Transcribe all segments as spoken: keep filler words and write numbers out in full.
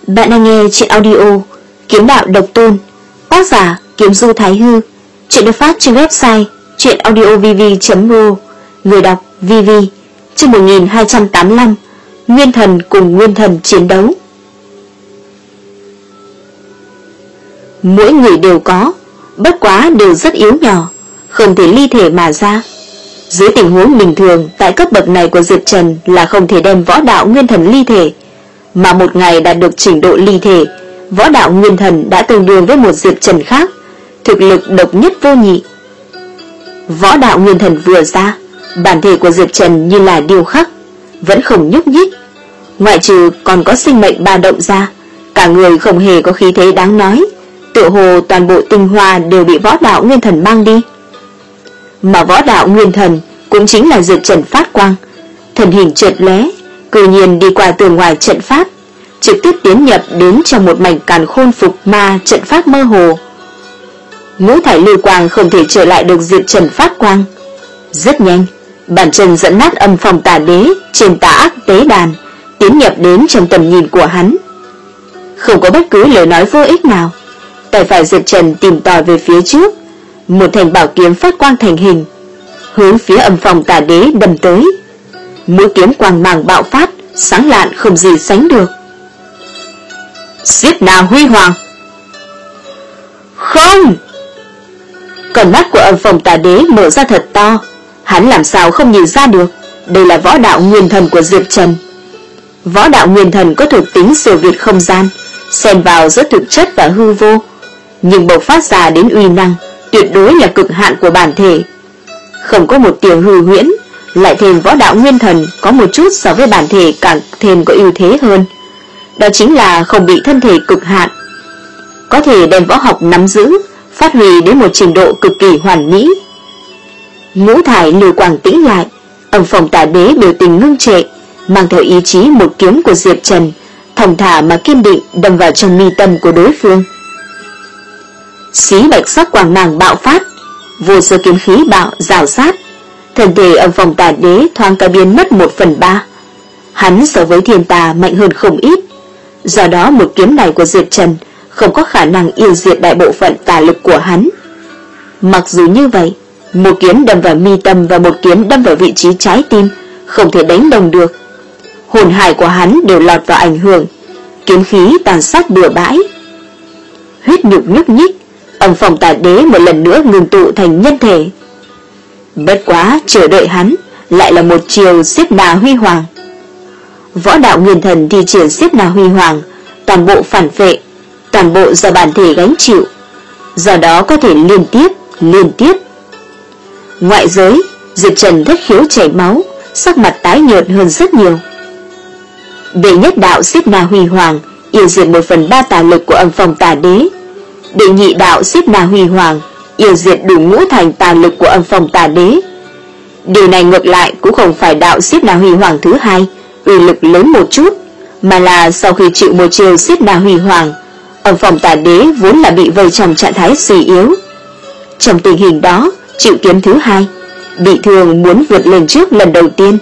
Bạn đang nghe truyện audio Kiếm Đạo Độc Tôn, tác giả Kiếm Du Thái Hư. Truyện được phát trên website truyện audio v v chấm ro. Người đọc vê vê. Chương một nghìn hai trăm tám mươi lăm. Nguyên thần cùng nguyên thần chiến đấu. Mỗi người đều có, bất quá đều rất yếu nhỏ, không thể ly thể mà ra. Dưới tình huống bình thường, tại cấp bậc này của Diệp Trần là không thể đem võ đạo nguyên thần ly thể, mà một ngày đạt được trình độ ly thể, võ đạo nguyên thần đã tương đương với một Diệp Trần khác, thực lực độc nhất vô nhị. Võ đạo nguyên thần vừa ra, bản thể của Diệp Trần như là điêu khắc, vẫn không nhúc nhích, ngoại trừ còn có sinh mệnh ba động ra, cả người không hề có khí thế đáng nói, tựa hồ toàn bộ tinh hoa đều bị võ đạo nguyên thần mang đi. Mà võ đạo nguyên thần cũng chính là Diệp Trần phát quang, thần hình chợt lóe, cự nhiên đi qua tường ngoài trận pháp, trực tiếp tiến nhập đến trong một mảnh càn khôn phục ma trận pháp mơ hồ. Ngũ thải lưu quang không thể trở lại được Diệp Trần phát quang. Rất nhanh, bàn chân dẫn nát âm phòng tà đế trên tà ác tế đàn, tiến nhập đến trong tầm nhìn của hắn. Không có bất cứ lời nói vô ích nào, tay phải Diệp Trần tìm tòi về phía trước, một thanh bảo kiếm phát quang thành hình, hướng phía âm phòng tà đế đâm tới. Mũi kiếm quang mang bạo phát, sáng lạn không gì sánh được. Xiết Na Huy Hoàng! Không! Con mắt của âm phòng tà đế mở ra thật to, hắn làm sao không nhìn ra được, đây là võ đạo nguyên thần của Diệp Trần. Võ đạo nguyên thần có thuộc tính siêu việt không gian, xen vào giữa thực chất và hư vô, nhưng bộc phát ra đến uy năng tuyệt đối là cực hạn của bản thể. Không có một tiếng hư huyễn, lại thêm võ đạo nguyên thần có một chút so với bản thể càng thêm có ưu thế hơn, đó chính là không bị thân thể cực hạn, có thể đem võ học nắm giữ, phát huy đến một trình độ cực kỳ hoàn mỹ. Ngũ thải lưu quang tĩnh lại, âm phòng tà đế biểu tình ngưng trệ, mang theo ý chí một kiếm của Diệp Trần, thong thả mà kiên định đâm vào trong mi tâm của đối phương. Xí bạch sắc quang mang bạo phát, vô số kiếm khí bạo rào sát, thân thể âm phòng tà đế thoáng cả biến mất một phần ba. Hắn so với thiên tà mạnh hơn không ít, do đó một kiếm này của Diệp Trần không có khả năng tiêu diệt đại bộ phận tà lực của hắn. Mặc dù như vậy, một kiếm đâm vào mi tâm và một kiếm đâm vào vị trí trái tim không thể đánh đồng được. Hồn hải của hắn đều lọt vào ảnh hưởng, kiếm khí tàn sát bừa bãi. Huyết nhục nhúc nhích, âm phòng tà đế một lần nữa ngừng tụ thành nhân thể. Bất quá chờ đợi hắn lại là một chiều Xiết Na Huy Hoàng. Võ đạo nguyên thần thi triển Xiết Na Huy Hoàng, toàn bộ phản phệ, toàn bộ do bản thể gánh chịu, do đó có thể liên tiếp liên tiếp. Ngoại giới, Diệp Trần thất khiếu chảy máu, sắc mặt tái nhợt hơn rất nhiều. Đệ nhất đạo Xiết Na Huy Hoàng yêu diệt một phần ba tà lực của âm phòng tà đế. Đệ nhị đạo Xiết Na Huy Hoàng yêu diệt đủ ngũ thành tà lực của âm phòng tà đế. Điều này ngược lại cũng không phải đạo Xiết Na Huy Hoàng thứ hai uy lực lớn một chút, mà là sau khi chịu một chiều Xiết Na Huy Hoàng, âm phòng tà đế vốn là bị vây trong trạng thái suy yếu. Trong tình hình đó, chịu kiếm thứ hai, bị thương muốn vượt lên trước lần đầu tiên.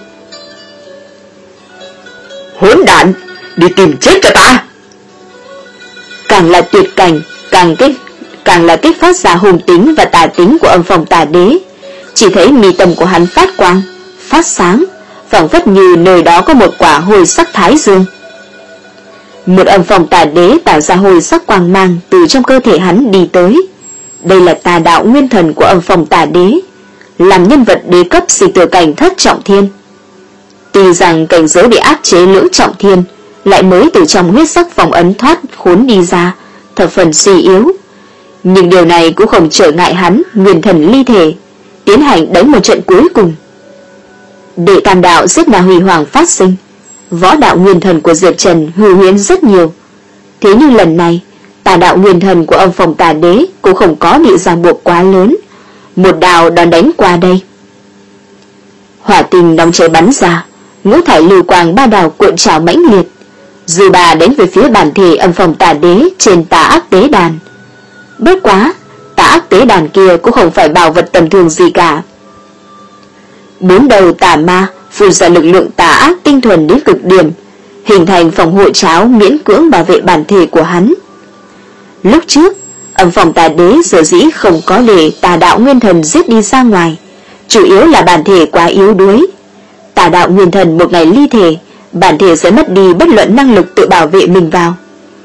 Hỗn đản, đi tìm chết cho ta! Càng là tuyệt cảnh, càng kích càng là kích phát ra hùng tính và tà tính của âm phòng tà đế. Chỉ thấy mi tâm của hắn phát quang, phát sáng, phảng phất như nơi đó có một quả hồi sắc thái dương. Một âm phòng tà đế tạo ra hồi sắc quang mang từ trong cơ thể hắn đi tới. Đây là tà đạo nguyên thần của âm phòng tà đế, làm nhân vật đế cấp sinh tử cảnh thất trọng thiên. Tuy rằng cảnh giới bị áp chế lưỡng trọng thiên, lại mới từ trong huyết sắc vòng ấn thoát khốn đi ra, thập phần suy yếu, nhưng điều này cũng không trở ngại hắn nguyên thần ly thể, tiến hành đánh một trận cuối cùng. Đệ tam đạo Xiết Na Huy Hoàng phát sinh, võ đạo nguyên thần của Diệp Trần hư huyễn rất nhiều. Thế nhưng lần này, tà đạo nguyên thần của âm phòng tà đế cũng không có bị ràng buộc quá lớn, một đạo đòn đánh qua đây. Hỏa tinh nóng cháy bắn ra, ngũ thải lưu quang ba đạo cuộn trào mãnh liệt, dư bà đánh về phía bản thể âm phòng tà đế trên tà ác tế đàn. Bất quá, tà ác tế đàn kia cũng không phải bảo vật tầm thường gì cả. Bốn đầu tà ma phun ra lực lượng tà ác tinh thuần đến cực điểm, hình thành phòng hộ cháo miễn cưỡng bảo vệ bản thể của hắn. Lúc trước, âm phòng tà đế sở dĩ không có để tà đạo nguyên thần giết đi ra ngoài, chủ yếu là bản thể quá yếu đuối. Tà đạo nguyên thần một ngày ly thể, bản thể sẽ mất đi bất luận năng lực tự bảo vệ mình vào.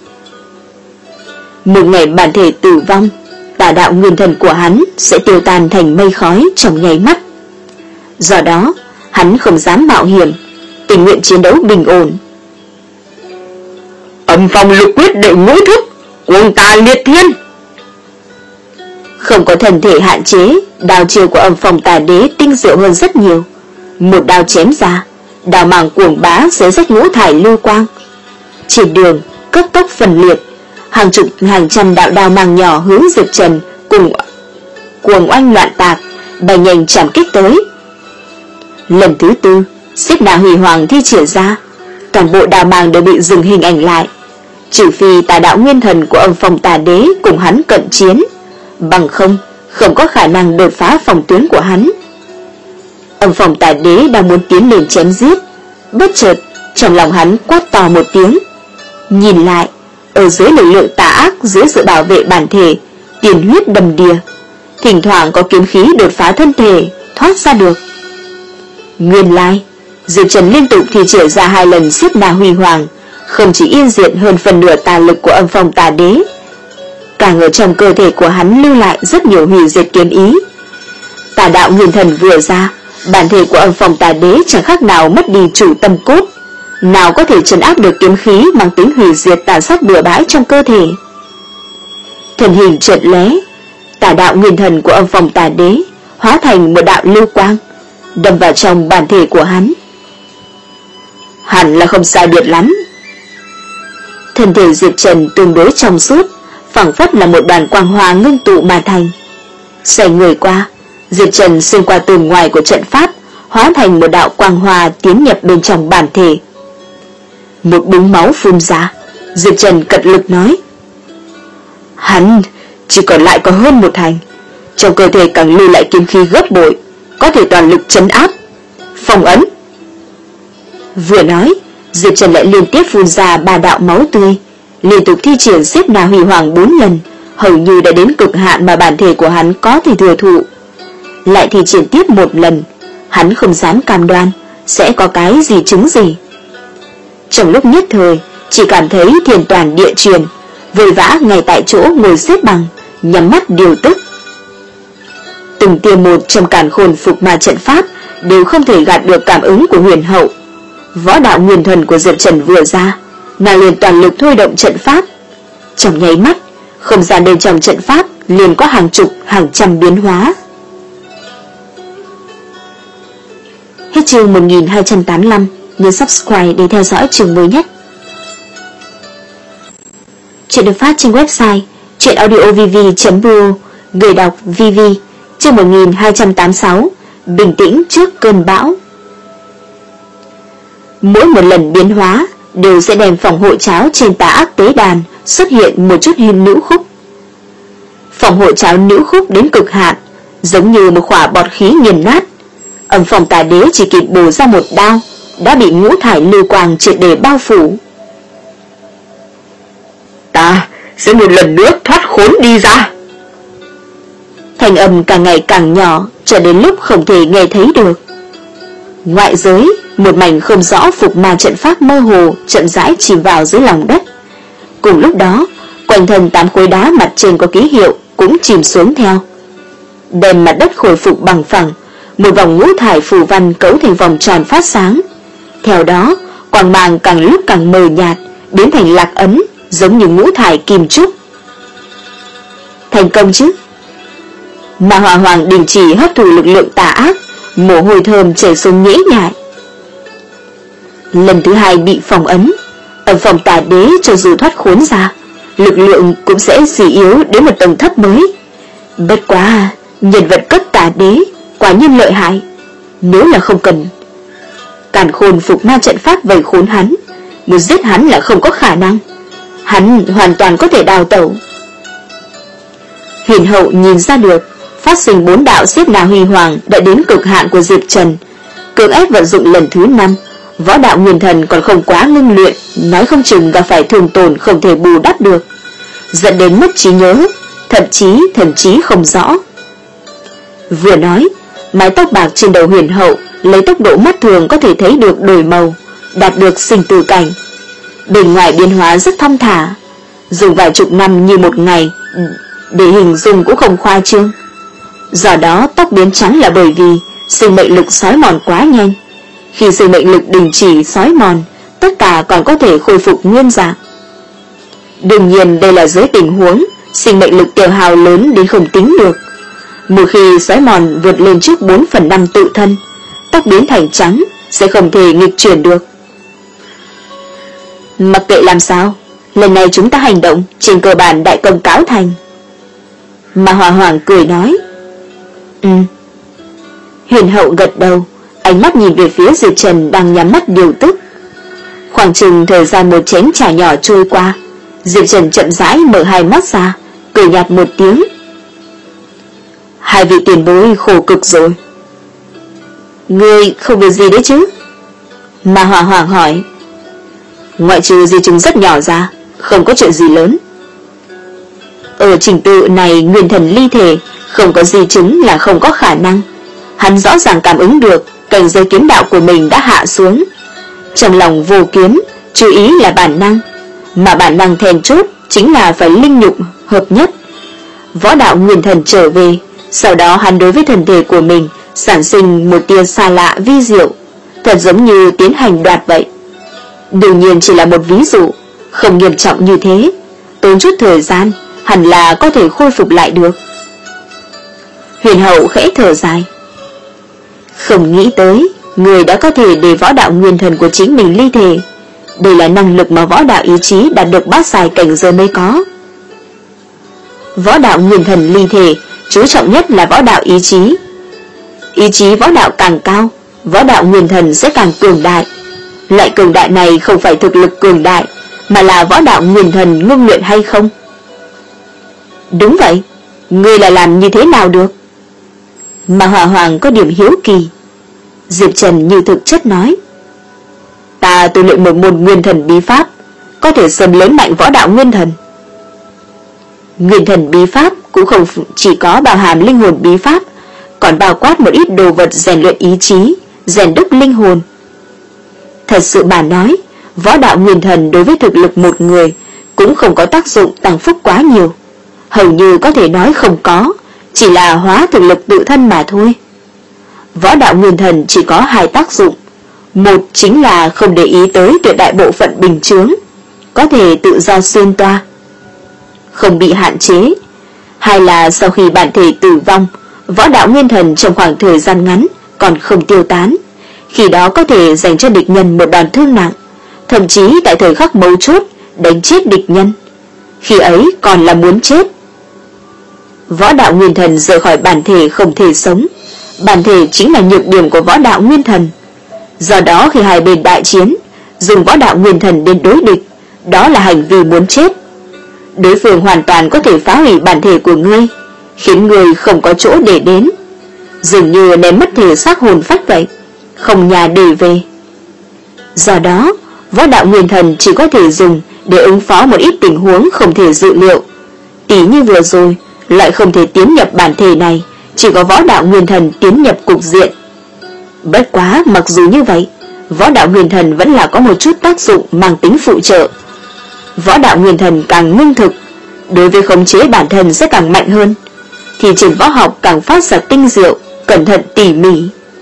Một ngày bản thể tử vong, tà đạo nguyên thần của hắn sẽ tiêu tan thành mây khói trong nháy mắt. Do đó, hắn không dám mạo hiểm, tình nguyện chiến đấu bình ổn. Âm phong lục quyết đệ ngũ thức, cuồng tà liệt thiên. Không có thần thể hạn chế, đao chiêu của âm phong tà đế tinh diệu hơn rất nhiều. Một đao chém ra, đao màng cuồng bá xé rách ngũ thải lưu quang. Trên đường, cấp tốc phân liệt, hàng chục hàng trăm đạo đao màng nhỏ hướng Diệp Trần cùng cuồng oanh loạn tạc, bay nhanh chạm kích tới. Lần thứ tư, xích đà hủy hoàng thi triển ra, toàn bộ đao màng đều bị dừng hình ảnh lại, trừ phi tà đạo nguyên thần của âm phong tà đế cùng hắn cận chiến, bằng không không có khả năng đột phá phòng tuyến của hắn. Âm phong tà đế đang muốn tiến lên chém giết, bất chợt trong lòng hắn quát to một tiếng. Nhìn lại, ở dưới lực lượng tà ác, dưới sự bảo vệ bản thể, tiền huyết đầm đìa, thỉnh thoảng có kiếm khí đột phá thân thể thoát ra được. Nguyên lai, Diệp Trần liên tục thi triển ra hai lần xiết đà huy hoàng, không chỉ yên diệt hơn phần nửa tà lực của âm phong tà đế, càng ở trong cơ thể của hắn lưu lại rất nhiều hủy diệt kiếm ý. Tà đạo nguyên thần vừa ra, bản thể của âm phong tà đế chẳng khác nào mất đi chủ tâm cốt, nào có thể trấn áp được kiếm khí mang tính hủy diệt tàn sát bừa bãi trong cơ thể. Thần hình chợt lóe, tà đạo nguyên thần của âm phong tà đế hóa thành một đạo lưu quang, đâm vào trong bản thể của hắn. Hẳn là không sai biệt lắm. Thân thể Diệp Trần tương đối trong suốt, phảng phất là một đoàn quang hoa ngưng tụ mà thành. Xoay người qua, Diệp Trần xuyên qua tường ngoài của trận pháp, hóa thành một đạo quang hoa tiến nhập bên trong bản thể. Một búng máu phun ra, Diệp Trần cật lực nói: Hắn chỉ còn lại có hơn một thành, trong cơ thể càng lưu lại kiếm khí gấp bội, có thể toàn lực trấn áp. Phong ấn. Vừa nói, Diệp Trần lại liên tiếp phun ra ba đạo máu tươi, liên tục thi triển xếp đà hủy hoàng bốn lần, hầu như đã đến cực hạn mà bản thể của hắn có thể thừa thụ. Lại thi triển tiếp một lần, hắn không dám cam đoan sẽ có cái gì chứng gì. Trong lúc nhất thời, chỉ cảm thấy thiền toàn địa truyền, vội vã ngay tại chỗ ngồi xếp bằng, nhắm mắt điều tức. Từng tia một trong càn khôn phục ma trận pháp đều không thể gạt được cảm ứng của huyền hậu. Võ đạo nguyên thần của Diệp Trần vừa ra, nàng liền toàn lực thôi động trận pháp. Trong nháy mắt, không gian bên trong trận pháp liền có hàng chục, hàng trăm biến hóa. Hết chương một nghìn hai trăm tám mươi lăm, nhớ subscribe để theo dõi chương mới nhất. Chuyện được phát trên website chuyenaudiovv chấm bu, người đọc vê vê. Chương một nghìn hai trăm tám mươi sáu, bình tĩnh trước cơn bão. Mỗi một lần biến hóa đều sẽ đem phòng hộ cháo trên tà ác tế đàn xuất hiện một chút hình nữ khúc. Phòng hộ cháo nữ khúc đến cực hạn, giống như một quả bọt khí nghiền nát. Âm phong tà đế chỉ kịp bổ ra một đao, đã bị ngũ thải lưu quang triệt để bao phủ. Ta sẽ một lần nữa thoát khốn đi ra. Thanh âm càng ngày càng nhỏ, cho đến lúc không thể nghe thấy được. Ngoại giới, một mảnh không rõ phục ma trận pháp mơ hồ chậm rãi chìm vào dưới lòng đất. Cùng lúc đó, quanh thân tám khối đá mặt trên có ký hiệu cũng chìm xuống theo. Đem mặt đất khôi phục bằng phẳng, một vòng ngũ thải phù văn cấu thành vòng tròn phát sáng. Theo đó, quang mang càng lúc càng mờ nhạt, biến thành lạc ấn, giống như ngũ thải kim trúc. Thành công chứ? Mà Hỏa Hoàng đình chỉ hấp thụ lực lượng tà ác, mồ hôi thơm chảy xuống nhễ nhại. Lần thứ hai bị phong ấn, ở phòng tà đế cho dù thoát khốn ra, lực lượng cũng sẽ suy yếu đến một tầng thấp mới. Bất quá, nhân vật cấp tà đế quả nhiên lợi hại. Nếu là không cần càn khôn phục ma trận pháp vây khốn hắn, muốn giết hắn là không có khả năng. Hắn hoàn toàn có thể đào tẩu. Huyền hậu nhìn ra được phát sinh bốn đạo xếp đà huy hoàng đã đến cực hạn của Diệp Trần, cưỡng ép vận dụng lần thứ năm, Võ đạo nguyên thần còn không quá ngưng luyện, nói không chừng gặp phải thương tổn không thể bù đắp được, dẫn đến mất trí nhớ, thậm chí thần trí không rõ. Vừa nói, mái tóc bạc trên đầu Huyền Hậu lấy tốc độ mắt thường có thể thấy được đổi màu, đạt được sinh tử cảnh. Bên ngoài biến hóa rất thong thả, dùng vài chục năm như một ngày để hình dung cũng không khoa trương. Do đó tóc biến trắng là bởi vì sinh mệnh lực xói mòn quá nhanh. Khi sinh mệnh lực đình chỉ xói mòn, tất cả còn có thể khôi phục nguyên dạng. Đương nhiên đây là dưới tình huống sinh mệnh lực tiêu hao lớn đến không tính được. Một khi xói mòn vượt lên trước bốn phần năm tự thân, tóc biến thành trắng sẽ không thể nghịch chuyển được. Mặc kệ làm sao, lần này chúng ta hành động trên cơ bản đại công cáo thành. Mà Hòa Hoàng cười nói. Ừ. Huyền Hậu gật đầu, ánh mắt nhìn về phía Diệp Trần đang nhắm mắt điều tức. Khoảng chừng thời gian một chén trà nhỏ trôi qua, Diệp Trần chậm rãi mở hai mắt ra, cười nhạt một tiếng. Hai vị tiền bối khổ cực rồi. Ngươi không việc gì đấy chứ? Mà Hòa Hoàng hỏi. Ngoại trừ di chứng rất nhỏ ra, không có chuyện gì lớn. Ở trình tự này nguyên thần ly thể, không có di chứng là không có khả năng. Hắn rõ ràng cảm ứng được cảnh giới kiếm đạo của mình đã hạ xuống. Trong lòng vô kiếm, chú ý là bản năng, mà bản năng then chốt chính là phải linh nhục hợp nhất. Võ đạo nguyên thần trở về, sau đó hắn đối với thân thể của mình sản sinh một tia xa lạ vi diệu, thật giống như tiến hành đoạt vậy. Đương nhiên chỉ là một ví dụ, không nghiêm trọng như thế, tốn chút thời gian hẳn là có thể khôi phục lại được. Huyền Hậu khẽ thở dài. Không nghĩ tới người đã có thể để võ đạo nguyên thần của chính mình ly thể. Đây là năng lực mà võ đạo ý chí đạt được bát giai cảnh giới mới có. Võ đạo nguyên thần ly thể chú trọng nhất là võ đạo ý chí. Ý chí võ đạo càng cao, võ đạo nguyên thần sẽ càng cường đại. Loại cường đại này không phải thực lực cường đại, mà là võ đạo nguyên thần ngưng luyện hay không. Đúng vậy, ngươi là làm như thế nào được? Mà Hòa Hoàng có điểm hiếu kỳ. Diệp Trần như thực chất nói. Ta tu luyện một môn nguyên thần bí pháp, có thể xâm lớn mạnh võ đạo nguyên thần. Nguyên thần bí pháp cũng không chỉ có bao hàm linh hồn bí pháp, còn bao quát một ít đồ vật rèn luyện ý chí, rèn đúc linh hồn. Thật sự bà nói, võ đạo nguyên thần đối với thực lực một người cũng không có tác dụng tăng phúc quá nhiều, hầu như có thể nói không có, chỉ là hóa thực lực tự thân mà thôi. Võ đạo nguyên thần chỉ có hai tác dụng, một chính là không để ý tới tuyệt đại bộ phận bình chướng, có thể tự do xuyên toa, không bị hạn chế. Hai là sau khi bản thể tử vong, võ đạo nguyên thần trong khoảng thời gian ngắn còn không tiêu tán, khi đó có thể dành cho địch nhân một đòn thương nặng, thậm chí tại thời khắc mấu chốt đánh chết địch nhân, khi ấy còn là muốn chết. Võ đạo nguyên thần rời khỏi bản thể không thể sống, bản thể chính là nhược điểm của võ đạo nguyên thần. Do đó khi hai bên đại chiến, dùng võ đạo nguyên thần đến đối địch, đó là hành vi muốn chết. Đối phương hoàn toàn có thể phá hủy bản thể của ngươi, khiến ngươi không có chỗ để đến, dường như ném mất thể xác hồn phách vậy, không nhà để về. Do đó, võ đạo nguyên thần chỉ có thể dùng để ứng phó một ít tình huống không thể dự liệu. Tỷ như vừa rồi, lại không thể tiến nhập bản thể này, chỉ có võ đạo nguyên thần tiến nhập cục diện. Bất quá mặc dù như vậy, võ đạo nguyên thần vẫn là có một chút tác dụng mang tính phụ trợ. Võ đạo nguyên thần càng ngưng thực, đối với khống chế bản thân sẽ càng mạnh hơn, thì triển võ học càng phát ra tinh diệu, cẩn thận tỉ mỉ.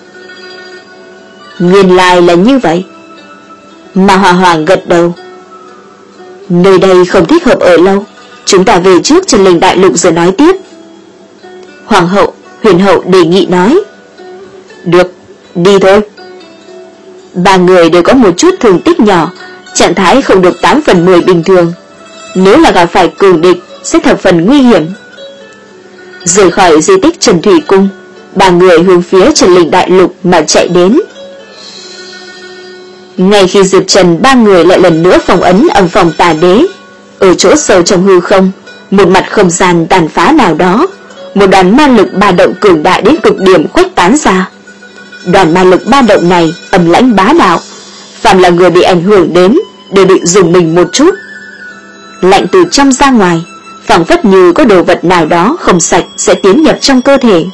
Nguyên lai là như vậy. Mà Hòa Hoàng gật đầu. Nơi đây không thích hợp ở lâu, chúng ta về trước Trần Linh Đại Lục rồi nói tiếp. Hoàng hậu, Huyền Hậu đề nghị nói. Được, đi thôi. Ba người đều có một chút thương tích nhỏ, trạng thái không được tám phần mười bình thường, nếu là gặp phải cường địch sẽ thập phần nguy hiểm. Rời khỏi di tích Trần Thủy Cung, ba người hướng phía Trần Linh Đại Lục mà chạy đến. Ngay khi Diệp Trần ba người lại lần nữa phong ấn âm phòng Tà Đế, ở chỗ sâu trong hư không, một mặt không gian tàn phá nào đó, một đoàn ma lực ba động cường đại đến cực điểm khuếch tán ra. Đoàn ma lực ba động này âm lãnh bá đạo, Phạm là người bị ảnh hưởng đến đều bị dùng mình một chút. Lạnh từ trong ra ngoài, phảng phất như có đồ vật nào đó không sạch sẽ tiến nhập trong cơ thể.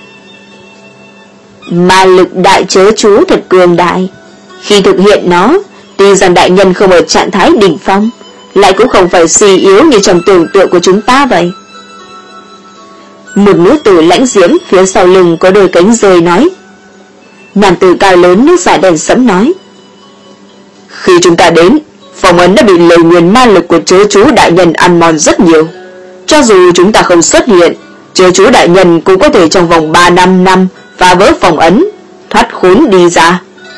Ma lực đại chớ chú thật cường đại. Khi thực hiện nó, tuy rằng đại nhân không ở trạng thái đỉnh phong, lại cũng không phải suy yếu như trong tưởng tượng của chúng ta vậy. Một nữ tử lãnh diễm phía sau lưng có đôi cánh rơi nói. Nam tử cao lớn nước da đen sẫm nói. Khi chúng ta đến, phòng ấn đã bị lời nguyền ma lực của chớ chú đại nhân ăn mòn rất nhiều. Cho dù chúng ta không xuất hiện, chớ chú đại nhân cũng có thể trong vòng ba năm năm phá vỡ phòng ấn, thoát khốn đi ra.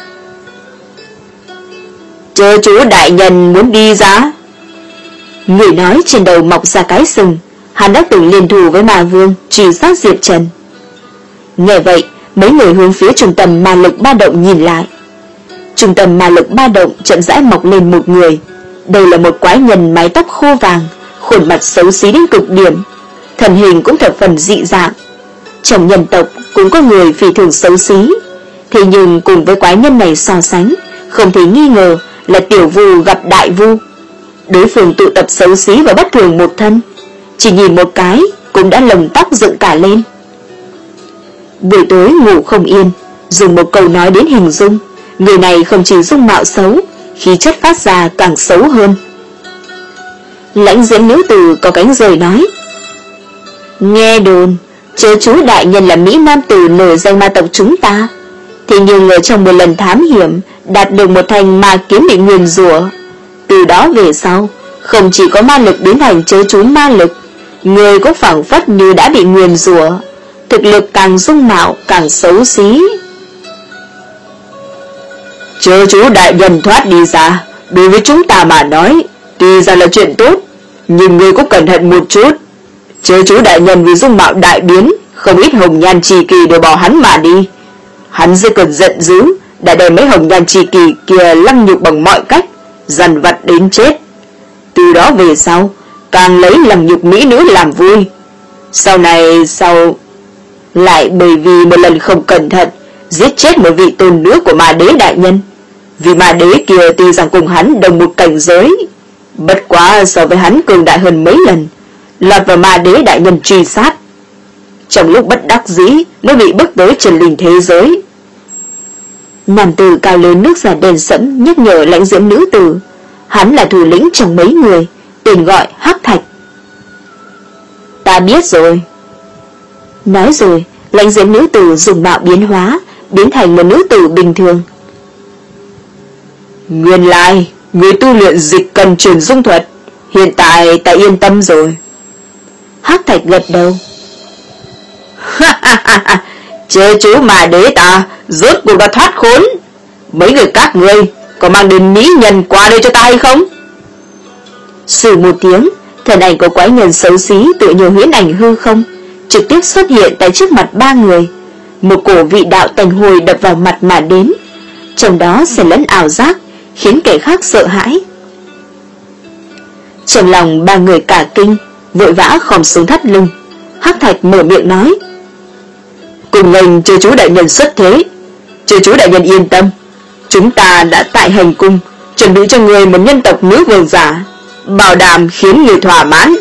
Chớ chú đại nhân muốn đi ra? Người nói trên đầu mọc ra cái sừng. Hắn đã từng liên thủ với ma vương truy sát Diệp Trần. Nghe vậy, mấy người hướng phía trung tâm ma lực ba động nhìn lại. Trung tâm ma lực ba động chậm rãi mọc lên một người. Đây là một quái nhân mái tóc khô vàng, khuôn mặt xấu xí đến cực điểm, thân hình cũng thập phần dị dạng. Trong nhân tộc cũng có người phi thường xấu xí, thế nhưng cùng với quái nhân này so sánh, không thể nghi ngờ là tiểu vu gặp đại vu. Đối phương tụ tập xấu xí và bất thường một thân, chỉ nhìn một cái cũng đã lồng tóc dựng cả lên. Buổi tối ngủ không yên, dùng một câu nói đến hình dung, người này không chỉ dung mạo xấu, khí chất phát ra càng xấu hơn. Lãnh diễm nữ tử có cánh rời nói. Nghe đồn chớ chú đại nhân là mỹ nam tử nổi danh ma tộc chúng ta, thì nhưng ở trong một lần thám hiểm đạt được một thanh ma kiếm bị nguyền rủa. Từ đó về sau, không chỉ có ma lực biến thành chớ chú ma lực, người cũng phảng phất như đã bị nguyền rủa, thực lực càng dung mạo càng xấu xí. Chớ chú đại nhân thoát đi ra, đối với chúng ta mà nói, tuy ra là chuyện tốt, nhưng ngươi cũng cẩn thận một chút. Chớ chú đại nhân vì dung mạo đại biến, không ít hồng nhan trì kỳ đều bỏ hắn mà đi. Hắn dưới cơn giận dữ đã đem mấy hồng nhan trì kỳ kia lăng nhục bằng mọi cách, dằn vặt đến chết. Từ đó về sau, càng lấy lăng nhục mỹ nữ làm vui. Sau này sau lại bởi vì một lần không cẩn thận giết chết một vị tôn nữ của ma đế đại nhân. Vì ma đế kia tuy rằng cùng hắn đồng một cảnh giới, bất quá so với hắn cường đại hơn mấy lần, lọt vào ma đế đại nhân truy sát. Trong lúc bất đắc dĩ, nó bị bước tới trần linh thế giới. Nam tử cao lớn nước da đen sẫm nhắc nhở lãnh diễm nữ tử. Hắn là thủ lĩnh trong mấy người, tên gọi Hắc Thạch. Ta biết rồi. Nói rồi, lãnh diễm nữ tử dùng mạo biến hóa, biến thành một nữ tử bình thường. Nguyên lai, người tu luyện dịch cần truyền dung thuật, hiện tại ta yên tâm rồi. Hắc Thạch gật đầu. Chớ chú mà đế ta rốt cuộc đã thoát khốn. Mấy người các ngươi có mang đến mỹ nhân qua đây cho ta hay không? Sử một tiếng, thần ảnh của quái nhân xấu xí tựa như huyễn ảnh hư không, trực tiếp xuất hiện tại trước mặt ba người. Một cổ vị đạo tanh hôi đập vào mặt mà đến, trong đó xen lẫn ảo giác, khiến kẻ khác sợ hãi. Trong lòng ba người cả kinh, vội vã khom xuống thắt lưng. Hắc Thạch mở miệng nói. Cùng nghênh chư chú đại nhân xuất thế. Chư chú đại nhân yên tâm, chúng ta đã tại hành cung chuẩn bị cho người một nhân tộc nữ vương giả, bảo đảm khiến người thỏa mãn.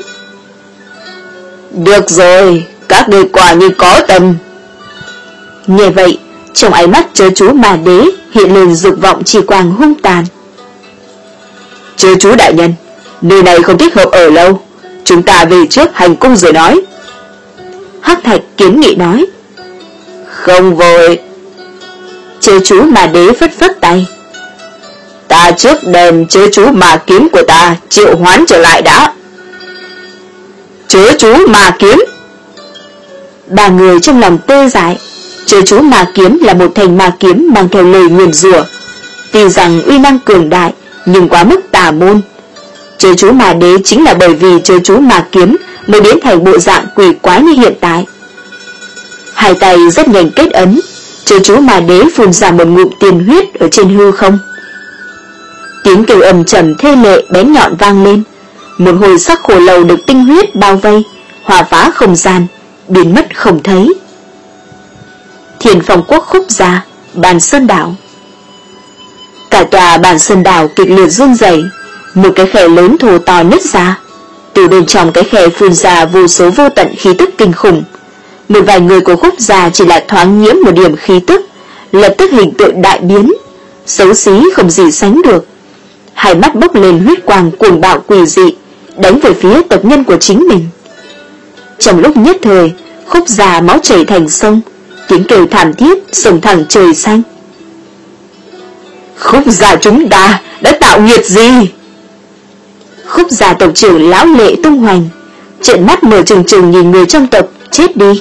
Được rồi, các người quả như có tâm. Nghe vậy, trong ánh mắt chớ chú ma đế hiện lên dục vọng chỉ quang hung tàn. Chớ chú đại nhân, nơi này không thích hợp ở lâu, chúng ta về trước hành cung rồi nói. Hắc Thạch kiến nghị nói. Không vội. Chớ chú ma đế phất phất tay. Ta trước đem chớ chú ma kiếm của ta triệu hoán trở lại đã. Chớ chú ma kiếm. Ba người trong lòng tê dại. Chớ chú ma kiếm là một thanh ma kiếm mang theo lời nguyền rủa, tuy rằng uy năng cường đại nhưng quá mức tà môn. Chớ chú ma đế chính là bởi vì chớ chú ma kiếm mới biến thành bộ dạng quỷ quái như hiện tại. Hai tay rất nhanh kết ấn, chớ chú ma đế phun ra một ngụm tiền huyết ở trên hư không. Tiếng kêu ầm trầm thê lệ bén nhọn vang lên. Một hồi sắc khổ lầu được tinh huyết bao vây, hòa phá không gian, biến mất không thấy. Thiên Phong quốc khúc ra, Bàn Sơn đảo. Cả tòa bản sơn đảo kịch liệt run rẩy, một cái khe lớn thô to nứt ra. Từ bên trong cái khe phun ra vô số vô tận khí tức kinh khủng. Một vài người của Khúc gia chỉ là thoáng nhiễm một điểm khí tức, lập tức hình tượng đại biến, xấu xí không gì sánh được. Hai mắt bốc lên huyết quang cuồng bạo quỷ dị, đánh về phía tộc nhân của chính mình. Trong lúc nhất thời, Khúc gia máu chảy thành sông, tiếng kêu thảm thiết sông thẳng trời xanh. Khúc gia chúng ta đã tạo nghiệt gì? Khúc gia tộc trưởng lão Lệ tung hoành, trợn mắt mở trừng trừng nhìn người trong tộc chết đi.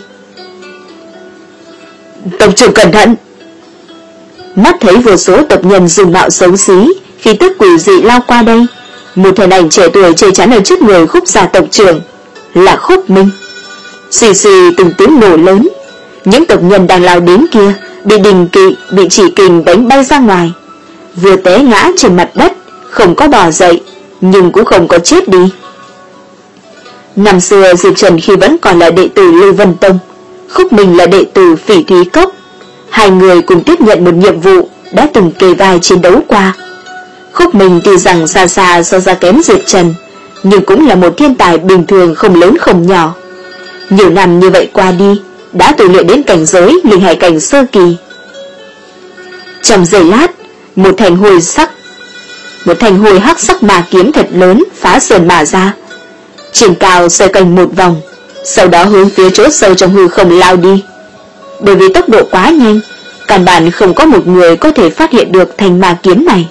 Tộc trưởng cẩn thận! Mắt thấy vô số tộc nhân dùng mạo xấu xí, khí tức quỷ dị lao qua đây. Một thân ảnh trẻ tuổi che chắn ở trước người Khúc gia tộc trưởng, là Khúc Minh. Xì xì từng tiếng nổ lớn, những tộc nhân đang lao đến kia bị Đình Kỵ, bị Chỉ Kình đánh bay ra ngoài, vừa té ngã trên mặt đất, không có bò dậy, nhưng cũng không có chết đi. Năm xưa Diệp Trần khi vẫn còn là đệ tử Lưu Vân Tông, Khúc Minh là đệ tử Phỉ Thúy Cốc. Hai người cùng tiếp nhận một nhiệm vụ, đã từng kề vai chiến đấu qua. Khúc Minh tuy rằng xa xa so ra kém Diệp Trần, nhưng cũng là một thiên tài bình thường không lớn không nhỏ. Nhiều năm như vậy qua đi, đã tu luyện đến cảnh giới linh hải cảnh sơ kỳ. Trong giây lát, một thanh hồi sắc, một thanh hồi hắc sắc mà kiếm thật lớn phá sơn mà ra, trên cao xoay quanh một vòng, sau đó hướng phía chỗ sâu trong hư không lao đi. Bởi vì tốc độ quá nhanh, căn bản không có một người có thể phát hiện được thanh ma kiếm này.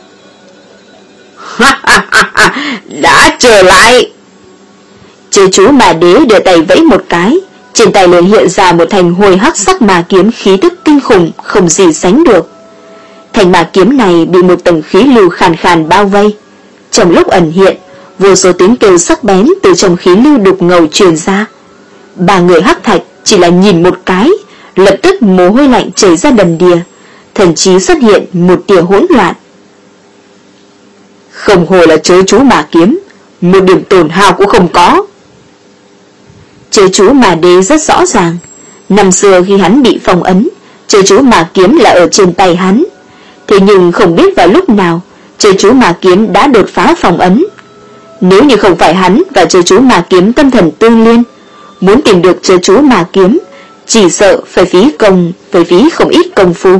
Đã trở lại! Chư chú mà đế đưa tay vẫy một cái, trên tay liền hiện ra một thanh hồi hắc sắc ma kiếm khí tức kinh khủng không gì sánh được. Thanh ma kiếm này bị một tầng khí lưu khàn khàn bao vây. Trong lúc ẩn hiện, vô số tiếng kêu sắc bén từ trong khí lưu đục ngầu truyền ra. Ba người hắc thạch chỉ là nhìn một cái, lập tức mồ hôi lạnh chảy ra đầm đìa, thậm chí xuất hiện một tia hỗn loạn. Không hồ là chớ chú mà kiếm, một điểm tổn hao cũng không có. Chớ chú mà đế rất rõ ràng, năm xưa khi hắn bị phong ấn, chớ chú mà kiếm là ở trên tay hắn. Thế nhưng không biết vào lúc nào, chớ chú mà kiếm đã đột phá phong ấn. Nếu như không phải hắn và chớ chú mà kiếm tâm thần tương liên, muốn tìm được chớ chú mà kiếm, chỉ sợ phải phí công, phải phí không ít công phu.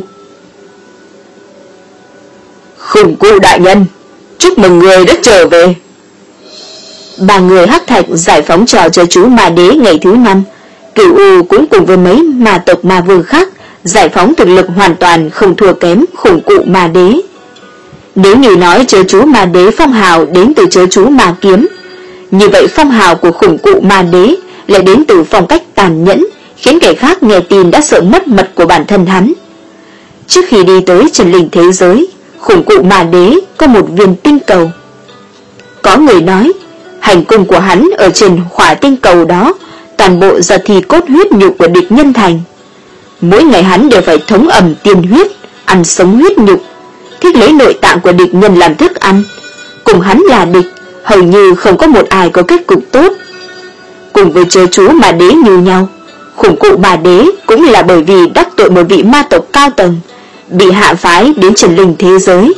Khủng cụ đại nhân, chúc mừng người đã trở về. Ba người hắc thạch giải phóng trò chớ chú ma đế ngày thứ năm, Cửu U cũng cùng với mấy ma tộc ma vương khác giải phóng thực lực hoàn toàn không thua kém khủng cụ ma đế. Nếu như nói chớ chú ma đế phong hào đến từ chớ chú ma kiếm, như vậy phong hào của khủng cụ ma đế lại đến từ phong cách tàn nhẫn, khiến kẻ khác nghe tin đã sợ mất mật của bản thân hắn. Trước khi đi tới chân linh thế giới, khủng cụ ma đế có một viên tinh cầu. Có người nói, hành cung của hắn ở trên khỏa tinh cầu đó toàn bộ do thi cốt huyết nhục của địch nhân thành. Mỗi ngày hắn đều phải thống ẩm tiên huyết, ăn sống huyết nhục, thích lấy nội tạng của địch nhân làm thức ăn. Cùng hắn là địch, hầu như không có một ai có kết cục tốt. Cùng với chớ chú ma đế như nhau, khủng cụ ma đế cũng là bởi vì đắc tội một vị ma tộc cao tầng, bị hạ phái đến trần linh thế giới.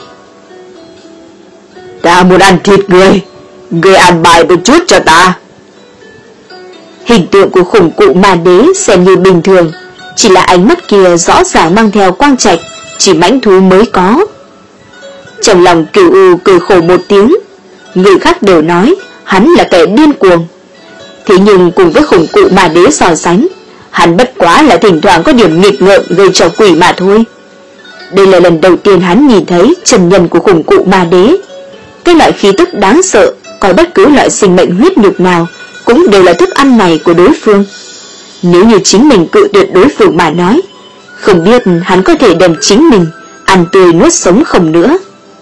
Ta muốn ăn thịt người, người ăn bài một chút cho ta. Hình tượng của khủng cụ ma đế xem như bình thường, chỉ là ánh mắt kia rõ ràng mang theo quang trạch, chỉ mãnh thú mới có. Trong lòng Cửu U cười khổ một tiếng, người khác đều nói hắn là kẻ điên cuồng. Thế nhưng cùng với khủng cụ ma đế so sánh, hắn bất quá là thỉnh thoảng có điểm nghịch ngợm gây cho quỷ mà thôi. Đây là lần đầu tiên hắn nhìn thấy chân nhân của khủng cụ ma đế. Cái loại khí tức đáng sợ, coi bất cứ loại sinh mệnh huyết nhục nào cũng đều là thức ăn này của đối phương. Nếu như chính mình cự tuyệt đối phương mà nói, không biết hắn có thể đem chính mình ăn tươi nuốt sống không nữa.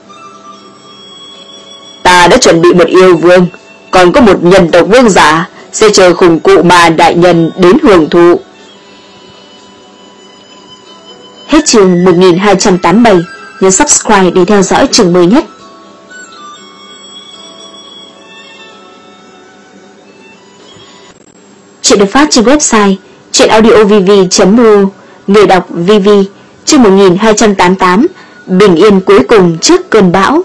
Ta đã chuẩn bị một yêu vương, còn có một nhân tộc vương giả, sẽ chờ khủng cụ ma đại nhân đến hưởng thụ. Hết chương một nghìn hai trăm tám mươi bảy, nhấn subscribe để theo dõi chương mới nhất. Chuyện được phát trên website truyện audio v v chấm r o, người đọc vê vê, chương một nghìn hai trăm tám mươi tám, bình yên cuối cùng trước cơn bão.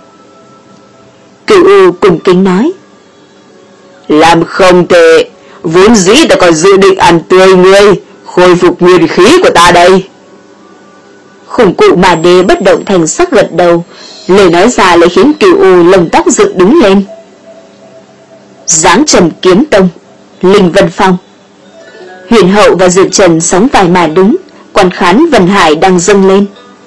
Cửu U cùng kính nói: Làm không tệ, vốn dĩ ta còn dự định ăn tươi ngươi, khôi phục nguyên khí của ta đây. Khủng cụ mà đế bất động thành sắc gật đầu, lời nói ra lại khiến Cửu U lông tóc dựng đứng lên. Giáng Trần Kiếm Tông, Linh Vân Phong. Huyền Hậu và Diệp Trần sóng vai mà đứng, quan khán Vân Hải đang dâng lên.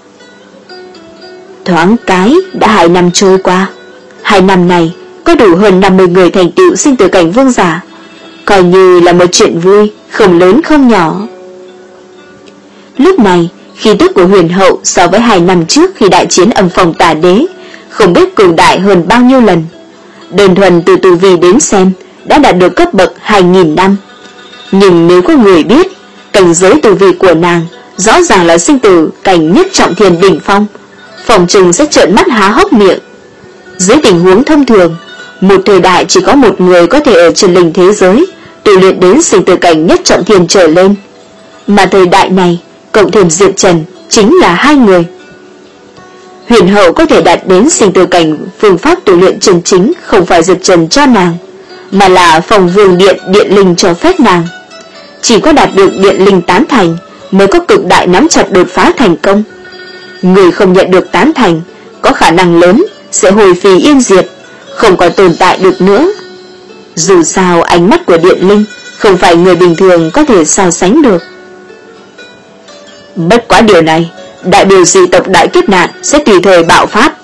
Thoáng cái đã hai năm trôi qua. Hai năm này có đủ hơn năm mươi người thành tựu sinh tử cảnh vương giả, coi như là một chuyện vui, không lớn không nhỏ. Lúc này, khí tức của Huyền Hậu so với hai năm trước khi đại chiến Âm Phong Tà Đế không biết cường đại hơn bao nhiêu lần. Đơn thuần từ tu vi đến xem đã đạt được cấp bậc hai nghìn năm. Nhưng nếu có người biết cảnh giới tu vi của nàng rõ ràng là sinh tử cảnh nhất trọng thiên đỉnh phong, phòng trừng sẽ trợn mắt há hốc miệng. Dưới tình huống thông thường, một thời đại chỉ có một người có thể ở chân linh thế giới tu luyện đến sinh tử cảnh nhất trọng thiên trở lên, mà thời đại này cộng thêm Diệp Trần chính là hai người. Huyền Hậu có thể đạt đến sinh tử cảnh, phương pháp tu luyện chân chính không phải Diệp Trần cho nàng, mà là Phòng Vương Điện điện linh cho phép nàng. Chỉ có đạt được điện linh tán thành mới có cực đại nắm chặt đột phá thành công. Người không nhận được tán thành có khả năng lớn sẽ hồi phi yên diệt, không còn tồn tại được nữa. Dù sao ánh mắt của điện linh không phải người bình thường có thể so sánh được. Bất quá điều này, đại biểu dị tộc đại kiếp nạn sẽ tùy thời bạo phát.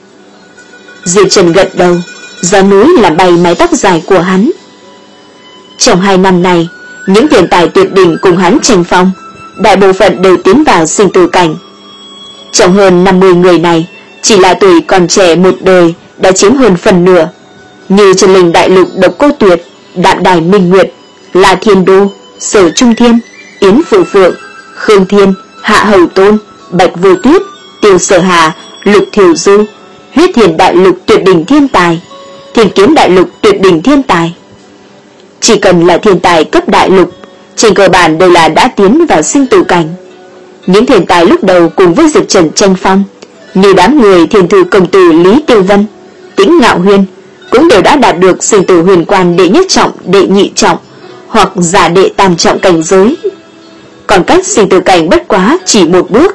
Diệp Trần gật đầu, gió núi làm bay mái tóc dài của hắn. Trong hai năm này, những tiền tài tuyệt đỉnh cùng hắn tranh phong, đại bộ phận đều tiến vào sinh tử cảnh. Trong hơn năm mươi người này, chỉ là tuổi còn trẻ một đời đã chiếm hơn phần nửa, như Trần Linh Đại Lục Độc Cô Tuyệt, Đạm Đài Minh Nguyệt, La Thiên Đô, Sở Trung Thiên, Yến Phụ Phượng, Khương Thiên, Hạ Hầu Tôn, Bạch Vô Tuyết, Tiêu Sở Hà, Lục Thiểu Du, Huyết Thiền Đại Lục tuyệt đỉnh thiên tài, Thiên Kiếm Đại Lục tuyệt đỉnh thiên tài. Chỉ cần là thiên tài cấp đại lục, trên cơ bản đều là đã tiến vào sinh tử cảnh. Những thiên tài lúc đầu cùng với Diệp Trần tranh phong, như đám người Thiên Thư Công Tử Lý Tiêu Vân, Tĩnh Ngạo Huyên, cũng đều đã đạt được sinh tử huyền quan đệ nhất trọng, đệ nhị trọng hoặc giả đệ tam trọng cảnh giới, còn cách sinh tử cảnh bất quá chỉ một bước.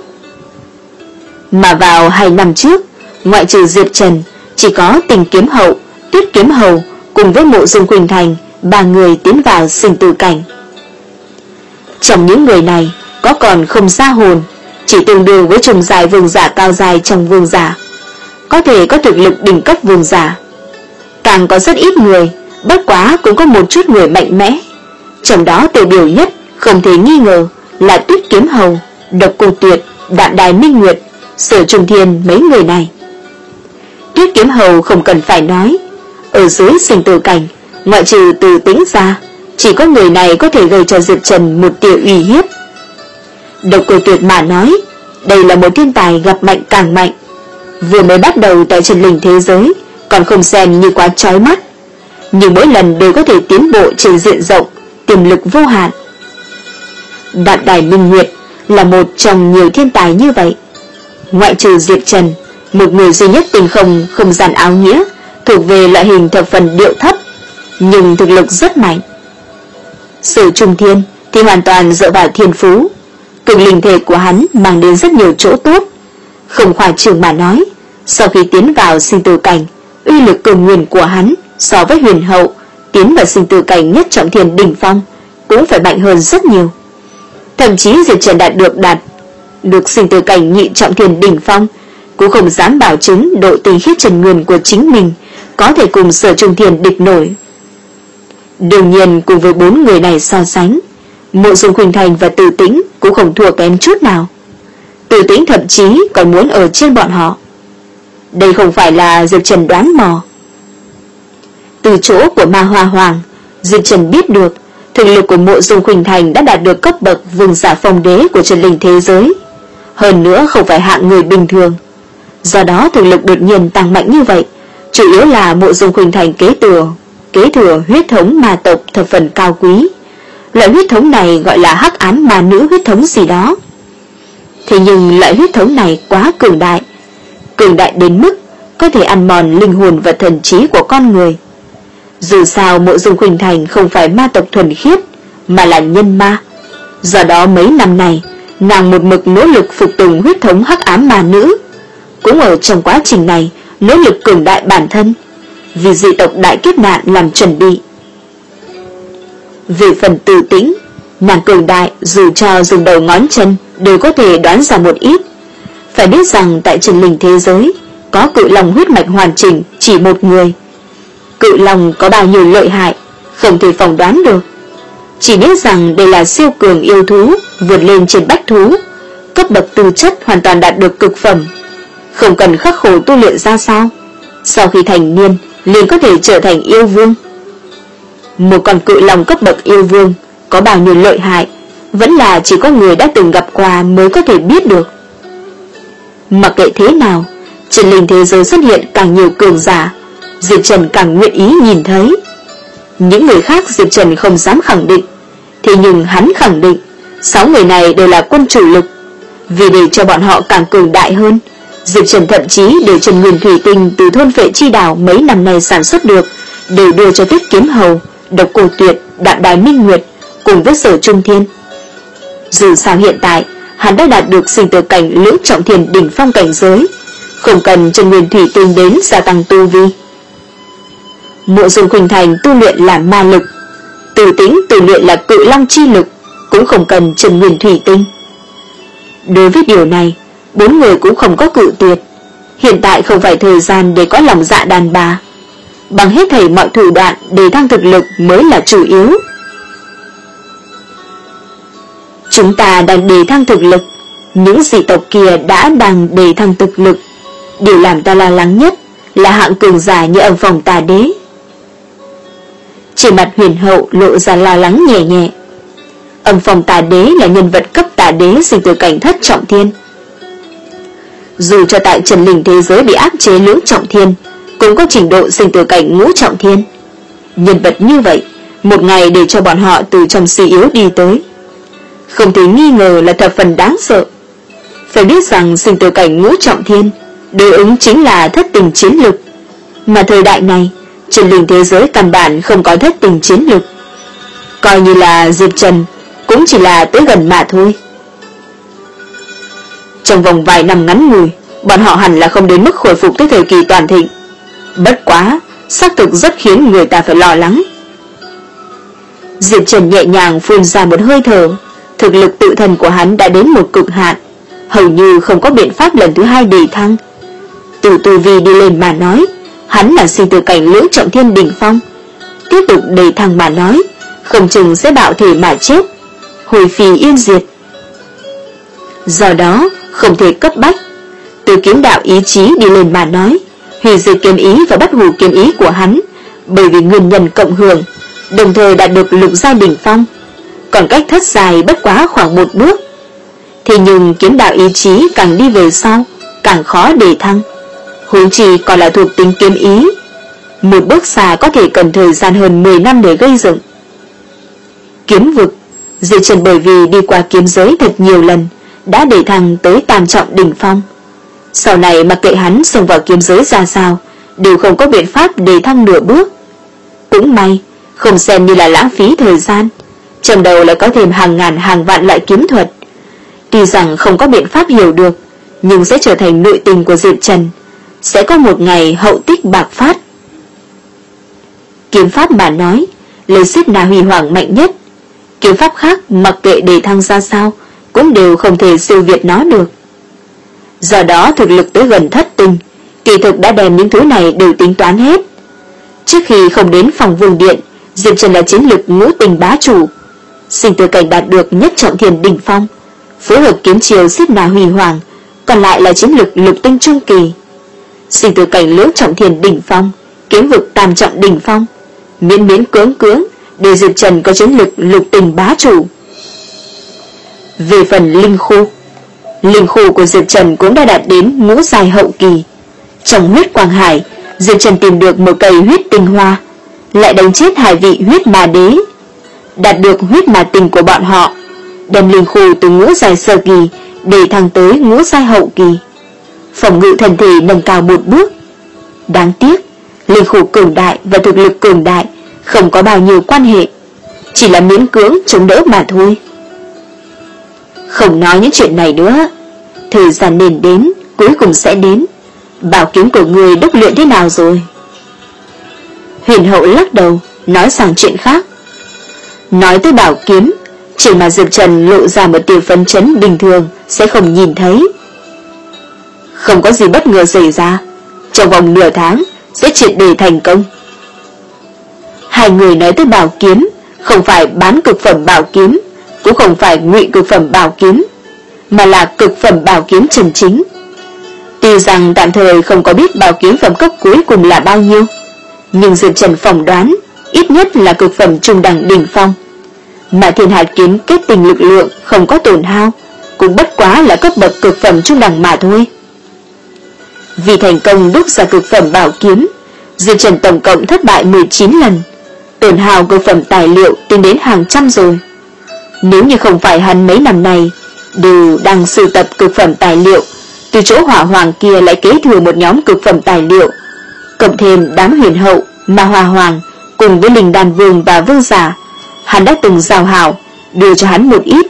Mà vào hai năm trước, ngoại trừ Diệp Trần, chỉ có Tình Kiếm Hậu, Tuyết Kiếm Hầu cùng với Mộ Dung Quỳnh Thành ba người tiến vào sinh tử cảnh. Trong những người này có còn không ra hồn, chỉ tương đương với trùng dài vương giả cao dài trong vương giả, có thể có thực lực đỉnh cấp vương giả. Càng có rất ít người, bất quá cũng có một chút người mạnh mẽ. Trong đó tiêu biểu nhất không thể nghi ngờ là Tuyết Kiếm Hầu, Độc Cô Tuyệt, Đạm Đài Minh Nguyệt, Sở Trung Thiên mấy người này. Tuyết Kiếm Hầu không cần phải nói, ở dưới sinh tử cảnh, ngoại trừ Từ Tĩnh ra, chỉ có người này có thể gây cho Diệp Trần một tia uy hiếp. Độc Cô Tuyệt mà nói, đây là một thiên tài gặp mạnh càng mạnh. Vừa mới bắt đầu tại chân linh thế giới, còn không xem như quá chói mắt, nhưng mỗi lần đều có thể tiến bộ trên diện rộng, tiềm lực vô hạn. Đạm Đài Minh Nguyệt là một trong nhiều thiên tài như vậy. Ngoại trừ Diệp Trần, một người duy nhất tình không không gian áo nghĩa, thuộc về loại hình thập phần điệu thấp, nhưng thực lực rất mạnh. Sở Trung Thiên thì hoàn toàn dựa vào thiên phú, cực linh thể của hắn mang đến rất nhiều chỗ tốt. Không khoa trương mà nói, sau khi tiến vào sinh tử cảnh, uy lực cường nguyên của hắn so với Huyền Hậu tiến vào sinh tử cảnh nhất trọng thiên đỉnh phong cũng phải mạnh hơn rất nhiều. Thậm chí Diệp Trần đạt được đạt được sinh tử cảnh nhị trọng thiên đỉnh phong, cũng không dám bảo chứng độ tinh khiết trần nguyên của chính mình có thể cùng Sở Trung Thiên địch nổi. Đương nhiên cùng với bốn người này so sánh, Mộ Dung Quỳnh Thành và Từ Tĩnh cũng không thua kém chút nào. Từ Tĩnh thậm chí còn muốn ở trên bọn họ. Đây không phải là Diệp Trần đoán mò. Từ chỗ của Ma Hoa Hoàng, Diệp Trần biết được thực lực của Mộ Dung Quỳnh Thành đã đạt được cấp bậc vương giả phong đế của chân linh thế giới, hơn nữa không phải hạng người bình thường. Do đó thực lực đột nhiên tăng mạnh như vậy, chủ yếu là Mộ Dung Quỳnh Thành kế thừa kế thừa huyết thống ma tộc thập phần cao quý. Loại huyết thống này gọi là hắc ám ma nữ huyết thống gì đó. Thế nhưng loại huyết thống này quá cường đại, cường đại đến mức có thể ăn mòn linh hồn và thần trí của con người. Dù sao Mộ Dung Khuynh Thành không phải ma tộc thuần khiết, mà là nhân ma. Do đó mấy năm này, nàng một mực nỗ lực phục tùng huyết thống hắc ám ma nữ, cũng ở trong quá trình này nỗ lực cường đại bản thân, vì dị tộc đại kiếp nạn làm chuẩn bị. Về phần Từ Tĩnh, nàng cường đại dù cho dùng đầu ngón chân đều có thể đoán ra một ít. Phải biết rằng tại Trần Linh thế giới có cự long huyết mạch hoàn chỉnh chỉ một người. Cự long có bao nhiêu lợi hại không thể phỏng đoán được. Chỉ biết rằng đây là siêu cường yêu thú, vượt lên trên bách thú, cấp bậc tư chất hoàn toàn đạt được cực phẩm, không cần khắc khổ tu luyện ra sao, sau khi thành niên liền có thể trở thành yêu vương. Một con cự long cấp bậc yêu vương có bao nhiêu lợi hại, vẫn là chỉ có người đã từng gặp qua mới có thể biết được. Mặc kệ thế nào, trên linh thế giới xuất hiện càng nhiều cường giả, Diệp Trần càng nguyện ý nhìn thấy. Những người khác Diệp Trần không dám khẳng định, thế nhưng hắn khẳng định sáu người này đều là quân chủ lực. Vì để cho bọn họ càng cường đại hơn, Diệp Trần thậm chí để Trần Nguyên Thủy Tinh từ thôn Phệ Chi Đảo mấy năm nay sản xuất được đều đưa cho Tuyết Kiếm Hầu, Độc Cô Tuyệt, Đạm Đài Minh Nguyệt cùng với Sở Trung Thiên. Dù sao hiện tại hắn đã đạt được sinh tử cảnh lưỡng trọng thiền đỉnh phong cảnh giới, không cần Trần Nguyên Thủy Tinh đến gia tăng tu vi. Mộ Dung Khuynh Thành tu luyện là ma lực, Từ Tĩnh tu luyện là cự long chi lực, cũng không cần Trần Nguyên Thủy Tinh. Đối với điều này, bốn người cũng không có cự tuyệt. Hiện tại không phải thời gian để có lòng dạ đàn bà, bằng hết thảy mọi thủ đoạn để thăng thực lực mới là chủ yếu. Chúng ta đang đề thăng thực lực, những dị tộc kia đã đang đề thăng thực lực. Điều làm ta lo lắng nhất là hạng cường giả như Âm Phong Tà Đế. Trên mặt Huyền Hậu lộ ra lo lắng nhẹ nhẹ. Âm Phong Tà Đế là nhân vật cấp tà đế sinh từ cảnh thất trọng thiên. Dù cho tại Trần Linh thế giới bị áp chế lưỡng trọng thiên, cũng có trình độ sinh từ cảnh ngũ trọng thiên. Nhân vật như vậy, một ngày để cho bọn họ từ trong suy yếu đi tới, không thể nghi ngờ là thập phần đáng sợ. Phải biết rằng sinh từ cảnh ngũ trọng thiên đối ứng chính là thất tình chiến lực, mà thời đại này Trần Linh thế giới căn bản không có thất tình chiến lực. Coi như là Diệp Trần cũng chỉ là tới gần mà thôi. Trong vòng vài năm ngắn ngủi, bọn họ hẳn là không đến mức khôi phục tới thời kỳ toàn thịnh. Bất quá, xác thực rất khiến người ta phải lo lắng. Diệp Trần nhẹ nhàng phun ra một hơi thở. Thực lực tự thân của hắn đã đến một cực hạn, hầu như không có biện pháp lần thứ hai đề thăng. Từ tu vi đi lên mà nói, hắn là sinh tử cảnh lưỡng trọng thiên đỉnh phong. Tiếp tục đề thăng mà nói, không chừng sẽ bạo thể mà chết, hồi phi yên diệt. Do đó không thể cấp bách. Từ kiếm đạo ý chí đi lên mà nói, hủy diệt kiếm ý và bất hủ kiếm ý của hắn bởi vì nguyên nhân cộng hưởng, đồng thời đạt được lục giai đỉnh phong, còn cách thất giai bất quá khoảng một bước. Thế nhưng kiếm đạo ý chí càng đi về sau càng khó để thăng, huống chi còn là thuộc tính kiếm ý, một bước xa có thể cần thời gian hơn mười năm để gây dựng. Kiếm vực, Diệp Trần bởi vì đi qua kiếm giới thật nhiều lần đã để thăng tới tam trọng đỉnh phong. Sau này mặc kệ hắn xông vào kiếm giới ra sao, đều không có biện pháp để thăng nửa bước. Cũng may, không xem như là lãng phí thời gian, trong đầu lại có thêm hàng ngàn hàng vạn loại kiếm thuật. Tuy rằng không có biện pháp hiểu được, nhưng sẽ trở thành nội tình của Diệp Trần, sẽ có một ngày hậu tích bạc phát. Kiếm pháp mà nói, lấy Xích Na Huy Hoàng mạnh nhất, kiếm pháp khác mặc kệ đề thăng ra sao cũng đều không thể siêu việt nó được. Do đó thực lực tới gần thất tinh, kỳ thực đã đem những thứ này đều tính toán hết. Trước khi không đến Phòng Vương Điện, Diệp Trần là chiến lực ngũ tình bá chủ, sinh tử cảnh đạt được nhất trọng thiền đỉnh phong, phối hợp kiếm chiều Xích Na Huy Hoàng, còn lại là chiến lực lục tinh trung kỳ. Sinh tử cảnh lưỡng trọng thiền đỉnh phong, kiếm vực tam trọng đỉnh phong, miễn miễn cưỡng cưỡng để Diệp Trần có chiến lực lục tình bá chủ. Về phần linh khu, linh khu của Diệp Trần cũng đã đạt đến ngũ giai hậu kỳ. Trong huyết quang hải, Diệp Trần tìm được một cây huyết tinh hoa, lại đánh chết hai vị huyết ma đế, đạt được huyết ma tình của bọn họ, đem linh khu từ ngũ giai sơ kỳ để thăng tới ngũ giai hậu kỳ. Phòng ngự thân thể nâng cao một bước. Đáng tiếc, linh khổ cường đại và thực lực cường đại không có bao nhiêu quan hệ, chỉ là miễn cưỡng chống đỡ mà thôi. Không nói những chuyện này nữa, thời gian nên đến, cuối cùng sẽ đến. Bảo kiếm của người đúc luyện thế nào rồi? Huyền hậu lắc đầu, nói sang chuyện khác. Nói tới bảo kiếm, trên mặt Diệp Trần lộ ra một tia phấn chấn bình thường sẽ không nhìn thấy. Không có gì bất ngờ xảy ra, trong vòng nửa tháng sẽ triệt để thành công. Hai người nói tới bảo kiếm, không phải bán cực phẩm bảo kiếm, cũng không phải ngụy cực phẩm bảo kiếm, mà là cực phẩm bảo kiếm chân chính. Tuy rằng tạm thời không có biết bảo kiếm phẩm cấp cuối cùng là bao nhiêu, nhưng Diệp Trần phỏng đoán ít nhất là cực phẩm trung đẳng đỉnh phong. Mà Thiên Hạt kiếm kết tình lực lượng không có tổn hao, cũng bất quá là cấp bậc cực phẩm trung đẳng mà thôi. Vì thành công đúc ra cực phẩm bảo kiếm, Diệp Trần tổng cộng thất bại mười chín lần, tổn hao cực phẩm tài liệu tính đến hàng trăm rồi. Nếu như không phải hắn mấy năm này đều đang sưu tập cực phẩm tài liệu, từ chỗ Hỏa Hoàng kia lại kế thừa một nhóm cực phẩm tài liệu, cộng thêm đám huyền hậu, Ma Hoa Hoàng cùng với Linh Đan Vương và Vương Giả, hắn đã từng giao hảo đưa cho hắn một ít.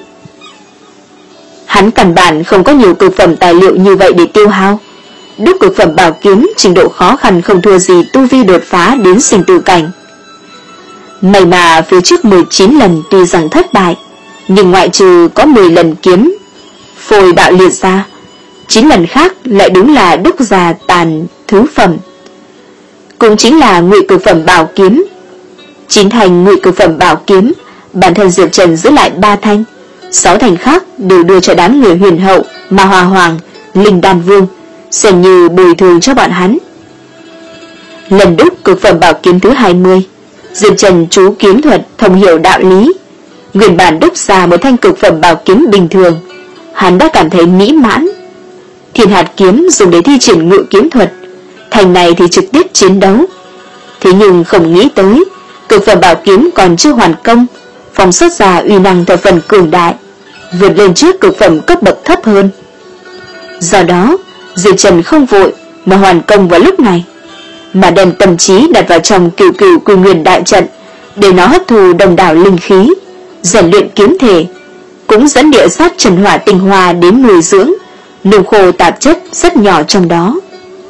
Hắn căn bản không có nhiều cực phẩm tài liệu như vậy để tiêu hao. Đúc cực phẩm bảo kiếm trình độ khó khăn không thua gì tu vi đột phá đến sinh tử cảnh. May mà phía trước mười chín lần tuy rằng thất bại, nhưng ngoại trừ có mười lần kiếm phôi bạo liệt ra, chín lần khác lại đúng là đúc ra tàn thứ phẩm, cũng chính là ngụy cực phẩm bảo kiếm. Chín thành ngụy cực phẩm bảo kiếm, bản thân Diệp Trần giữ lại ba thanh, sáu thành khác đều đưa cho đám người huyền hậu, Ma Hoa Hoàng, Linh Đan Vương, xem như bồi thường cho bọn hắn. Lần đúc cực phẩm bảo kiếm thứ hai mươi, Diệp Trần chú kiếm thuật thông hiểu đạo lý, nguyên bản đúc ra một thanh cực phẩm bảo kiếm bình thường, hắn đã cảm thấy mỹ mãn. Thiên Hạt kiếm dùng để thi triển ngự kiếm thuật, thành này thì trực tiếp chiến đấu. Thế nhưng không nghĩ tới, cực phẩm bảo kiếm còn chưa hoàn công, phóng xuất ra uy năng thập phần cường đại, vượt lên trước cực phẩm cấp bậc thấp hơn. Do đó, Diệp Trần không vội mà hoàn công vào lúc này, mà đem tâm trí đặt vào trong cửu cửu quy nguyên đại trận, để nó hấp thu đồng đảo linh khí, rèn luyện kiếm thể, cũng dẫn địa sát trần hỏa tinh hoa đến nuôi dưỡng, nung khô tạp chất rất nhỏ trong đó.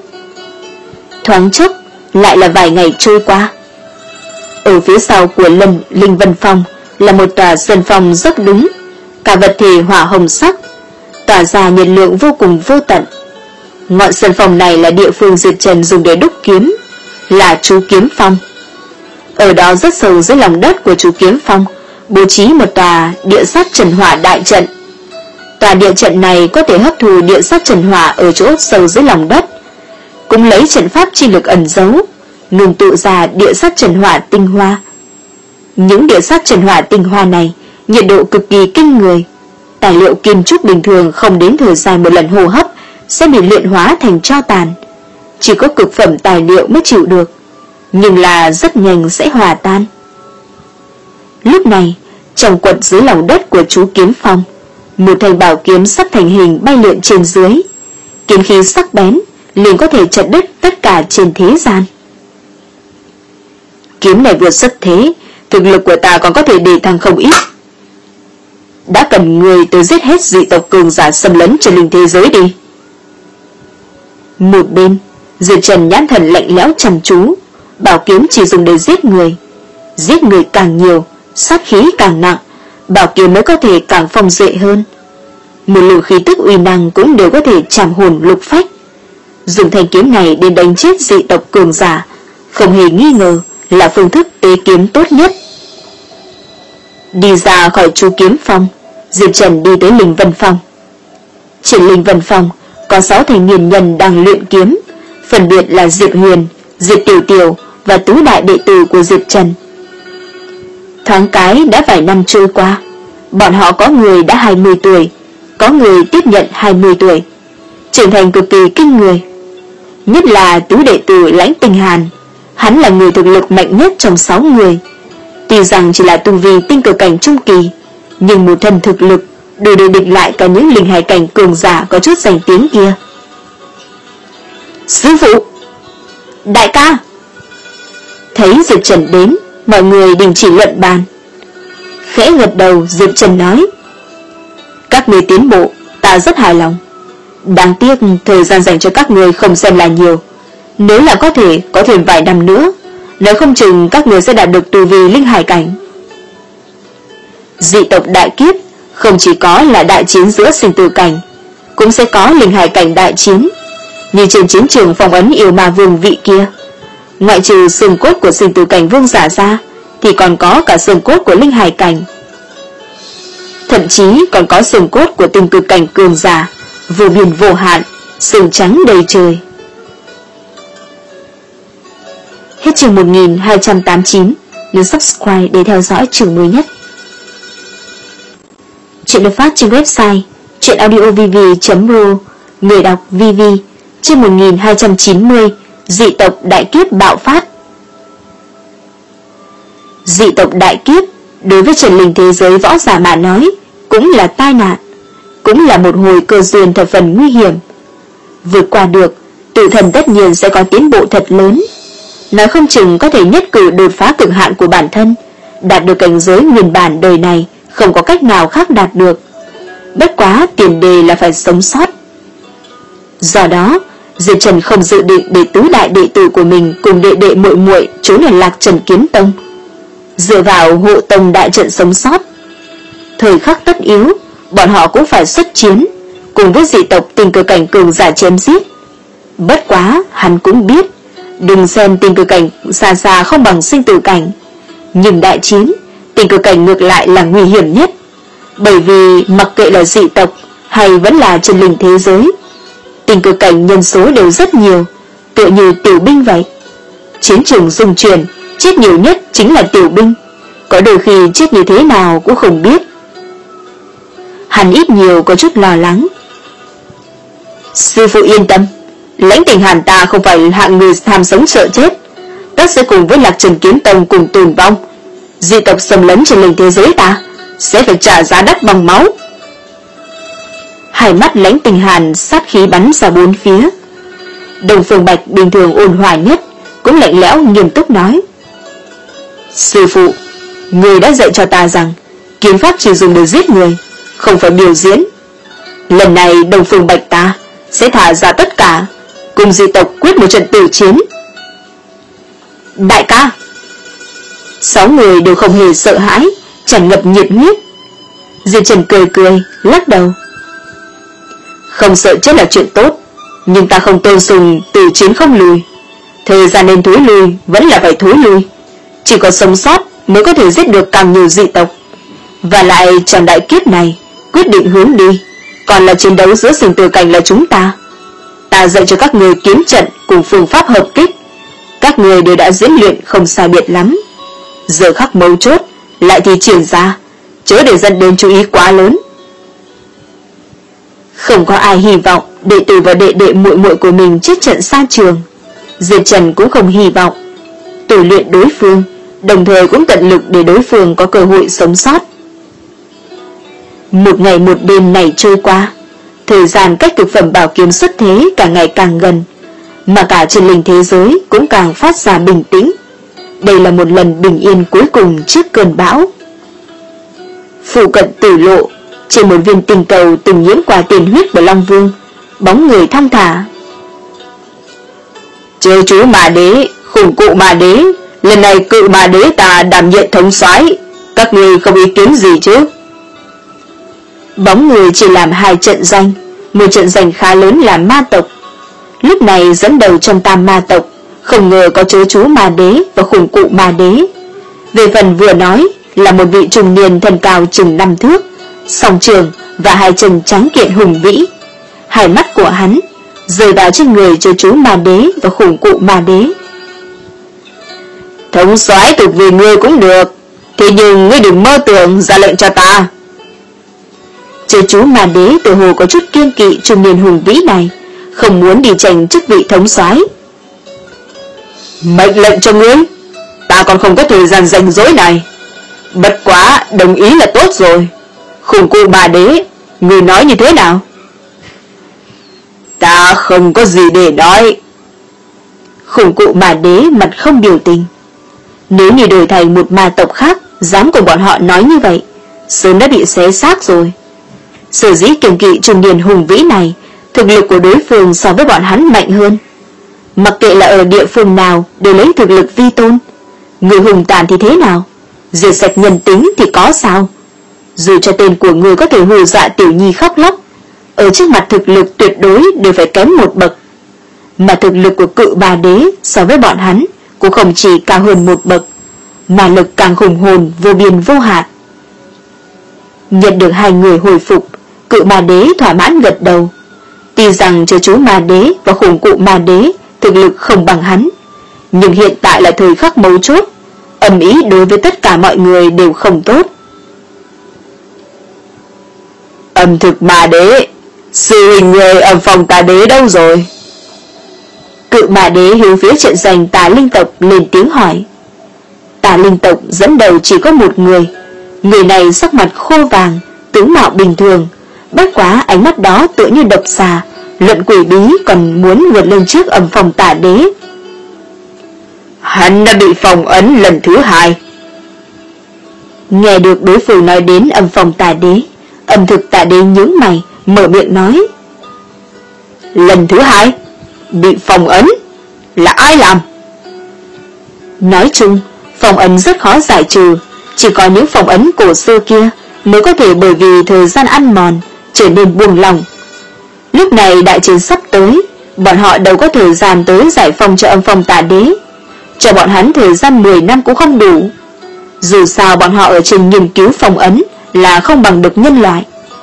Thoáng chốc lại là vài ngày trôi qua. Ở phía sau của Lâm Linh Vân Phong là một tòa sân phong dốc đúng, cả vật thể hỏa hồng sắc, tỏa ra nhiệt lượng vô cùng vô tận. Ngọn sân phong này là địa phương Diệp Trần dùng để đúc kiếm, là chú kiếm phong. Ở đó rất sâu dưới lòng đất của chú kiếm phong bố trí một tòa địa sát trần hỏa đại trận. Tòa địa trận này có thể hấp thu địa sát trần hỏa ở chỗ sâu dưới lòng đất, cũng lấy trận pháp chi lực ẩn giấu, ngừng tụ ra địa sát trần hỏa tinh hoa. Những địa sát trần hỏa tinh hoa này nhiệt độ cực kỳ kinh người, tài liệu kim trúc bình thường không đến thời gian một lần hô hấp sẽ bị luyện hóa thành tro tàn, chỉ có cực phẩm tài liệu mới chịu được, nhưng là rất nhanh sẽ hòa tan. Lúc này, trong quật dưới lòng đất của chú kiếm phong, một thanh bảo kiếm sắp thành hình bay lượn trên dưới, kiếm khí sắc bén liền có thể chặt đứt tất cả trên thế gian. Kiếm này vượt xuất thế, thực lực của ta còn có thể đề thăng không ít. Đã cần người tới giết hết dị tộc cường giả xâm lấn trên linh thế giới đi. Một bên, Diệp Trần nhãn thần lạnh lẽo chăm chú, bảo kiếm chỉ dùng để giết người. Giết người càng nhiều, sát khí càng nặng, bảo kiếm mới có thể càng phong duệ hơn. Một luồng khí tức uy năng cũng đều có thể chạm hồn lục phách. Dùng thanh kiếm này để đánh chết dị tộc cường giả, không hề nghi ngờ là phương thức tế kiếm tốt nhất. Đi ra khỏi chú kiếm phong, Diệp Trần đi tới Linh Vân Phong. Trên Linh Vân Phong có sáu thanh niên nhân đang luyện kiếm, phân biệt là Diệp Huyền, Diệp Tiểu Tiểu và tứ đại đệ tử của Diệp Trần. Thoáng cái đã vài năm trôi qua, bọn họ có người đã hai mươi tuổi, có người tiếp nhận hai mươi tuổi, trưởng thành cực kỳ kinh người. Nhất là tứ đệ tử Lãnh Tinh Hàn, hắn là người thực lực mạnh nhất trong sáu người. Tuy rằng chỉ là tu vi tinh cực cảnh trung kỳ, nhưng một thân thực lực đủ để địch lại cả những linh hải cảnh cường giả có chút danh tiếng kia. Sư phụ! Đại ca! Thấy Diệp Trần đến, mọi người đình chỉ luận bàn. Khẽ gật đầu, Diệp Trần nói: các người tiến bộ, ta rất hài lòng. Đáng tiếc thời gian dành cho các người không xem là nhiều. Nếu là có thể có thêm vài năm nữa, nếu không chừng các người sẽ đạt được tu vi linh hải cảnh. Dị tộc đại kiếp không chỉ có là đại chiến giữa sinh tử cảnh, cũng sẽ có linh hải cảnh đại chiến, như trên chiến trường phong ấn yêu ma vương vị kia. Ngoại trừ xương cốt của sinh tử cảnh vương giả ra, thì còn có cả xương cốt của linh hải cảnh. Thậm chí còn có xương cốt của tinh cực cảnh cường giả, vô biên vô hạn, sừng trắng đầy trời. Hết chương một nghìn hai trăm tám mươi chín. Nhấn subscribe để theo dõi chương mới nhất. Chuyện được phát trên website chuyenaudiovv chấm ro. Người đọc vê vê. Chương một nghìn hai trăm chín mươi. Dị tộc đại kiếp bạo phát. Dị tộc đại kiếp đối với trần linh thế giới võ giả mà nói cũng là tai nạn, cũng là một hồi cơ duyên thập phần nguy hiểm. Vượt qua được, tự thần tất nhiên sẽ có tiến bộ thật lớn, nói không chừng có thể nhất cử đột phá cực hạn của bản thân, đạt được cảnh giới nguyên bản đời này không có cách nào khác đạt được. Bất quá tiền đề là phải sống sót. Do đó, Diệp Trần không dự định để tứ đại đệ tử của mình cùng đệ đệ muội muội trốn ở Lạc Trần Kiếm Tông, dựa vào hộ tông đại trận sống sót. Thời khắc tất yếu, bọn họ cũng phải xuất chiến, cùng với dị tộc tình cờ cảnh cường giả chém giết. Bất quá, hắn cũng biết, đừng xem tình cờ cảnh xa xa không bằng sinh tử cảnh, nhưng đại chiến, tình cờ cảnh ngược lại là nguy hiểm nhất. Bởi vì mặc kệ là dị tộc hay vẫn là chân linh thế giới, tình cờ cảnh nhân số đều rất nhiều, tựa như tiểu binh vậy. Chiến trường rung chuyển, chết nhiều nhất chính là tiểu binh, có đôi khi chết như thế nào cũng không biết. Hắn ít nhiều có chút lo lắng. Sư phụ yên tâm, Lãnh Tình Hàn ta không phải hạng người tham sống sợ chết, tất sẽ cùng với Lạc Trần Kiếm Tông cùng tồn vong. Dị tộc xâm lấn trên linh thế giới ta sẽ phải trả giá đắt bằng máu. Hai mắt Lãnh Tình Hàn sát khí bắn ra bốn phía. Đồng Phương Bạch bình thường ôn hòa nhất cũng lạnh lẽo nghiêm túc nói: sư phụ, người đã dạy cho ta rằng kiếm pháp chỉ dùng để giết người, không phải biểu diễn. Lần này Đồng Phương Bạch ta sẽ thả ra tất cả, cùng dị tộc quyết một trận tử chiến. Đại ca! Sáu người đều không hề sợ hãi, tràn ngập nhiệt huyết. Diệp Trần cười cười, lắc đầu. Không sợ chết là chuyện tốt, nhưng ta không tôn sùng tử chiến không lùi. Thời gian nên thối lui vẫn là phải thối lui, chỉ có sống sót mới có thể giết được càng nhiều dị tộc. Và lại trong đại kiếp này, quyết định hướng đi còn là chiến đấu giữa sinh tử cảnh là chúng ta. Ta dạy cho các người kiếm trận cùng phương pháp hợp kích, các người đều đã diễn luyện không sai biệt lắm. Giờ khắc mấu chốt lại thì triển ra, chớ để dẫn đến chú ý quá lớn. Không có ai hy vọng đệ tử và đệ đệ muội muội của mình chết trận xa trường. Diệp Trần cũng không hy vọng tu luyện đối phương, đồng thời cũng tận lực để đối phương có cơ hội sống sót. Một ngày một đêm này trôi qua, thời gian cách cực phẩm bảo kiếm xuất thế càng ngày càng gần, mà cả chân linh thế giới cũng càng phát ra bình tĩnh. Đây là một lần bình yên cuối cùng trước cơn bão. Phụ cận tử lộ, trên một viên tinh cầu từng nhiễm qua tiền huyết của Long Vương, bóng người thong thả. Chớ chú mà đế, khủng cụ mà đế, lần này cự mà đế ta đảm nhận thống soái, các người không ý kiến gì chứ? Bóng người chỉ làm hai trận danh, một trận danh khá lớn là ma tộc. Lúc này dẫn đầu trong tam ma tộc, không ngờ có chớ chú ma đế và khủng cụ ma đế. Về phần vừa nói là một vị trung niên thân cao chừng năm thước, song trường và hai chân trắng kiện hùng vĩ. Hai mắt của hắn rơi vào trên người chớ chú ma đế và khủng cụ ma đế. Thống soái thuộc về ngươi cũng được, thế nhưng ngươi đừng mơ tưởng ra lệnh cho ta. Chớ chú ma đế tự hồ có chút kiêng kỵ trung niên hùng vĩ này, không muốn đi tranh chức vị thống soái. Mệnh lệnh cho ngươi, ta còn không có thời gian rảnh rỗi này. Bất quá đồng ý là tốt rồi, Khủng cụ bà đế, người nói như thế nào? Ta không có gì để nói. Khủng cụ bà đế mặt không biểu tình. Nếu như đổi thành một ma tộc khác dám cùng bọn họ nói như vậy, sớm đã bị xé xác rồi. Sở dĩ kiềm kỵ trung niên hùng vĩ này, thực lực của đối phương so với bọn hắn mạnh hơn. Mặc kệ là ở địa phương nào đều lấy thực lực vi tôn. Người hùng tàn thì thế nào? Diệt sạch nhân tính thì có sao? Dù cho tên của người có thể hù dọa tiểu nhi khóc lóc, ở trước mặt thực lực tuyệt đối đều phải kém một bậc. Mà thực lực của cự bà đế so với bọn hắn cũng không chỉ cao hơn một bậc, mà lực càng hùng hồn vô biên vô hạn. Nhận được hai người hồi phục, cự ma đế thỏa mãn gật đầu. Tuy rằng chớ chú ma đế và khủng cụ ma đế thực lực không bằng hắn, nhưng hiện tại là thời khắc mấu chốt, ầm ĩ đối với tất cả mọi người đều không tốt. Âm thực ma đế, sư hình người âm phòng tà đế đâu rồi? Cự ma đế hướng phía trận doanh Tà Linh tộc lên tiếng hỏi. Tà Linh tộc dẫn đầu chỉ có một người. Người này sắc mặt khô vàng, tướng mạo bình thường, bất quá ánh mắt đó tựa như độc xà, luận quỷ bí còn muốn vượt lên trước âm phòng Tà đế. Hắn đã bị phong ấn lần thứ hai. Nghe được đối phương nói đến âm phòng Tà đế, âm thực Tà đế nhướng mày, mở miệng nói. Lần thứ hai? Bị phong ấn? Là ai làm? Nói chung, phong ấn rất khó giải trừ, chỉ có những phong ấn cổ xưa kia mới có thể bởi vì thời gian ăn mòn trở nên buông lỏng. Lúc này đại chiến sắp tới, bọn họ đâu có thời gian tới giải phong cho âm phong Tà đế. Cho bọn hắn thời gian mười năm cũng không đủ. Dù sao bọn họ ở trên nghiên cứu phong ấn là không bằng được nhân loại.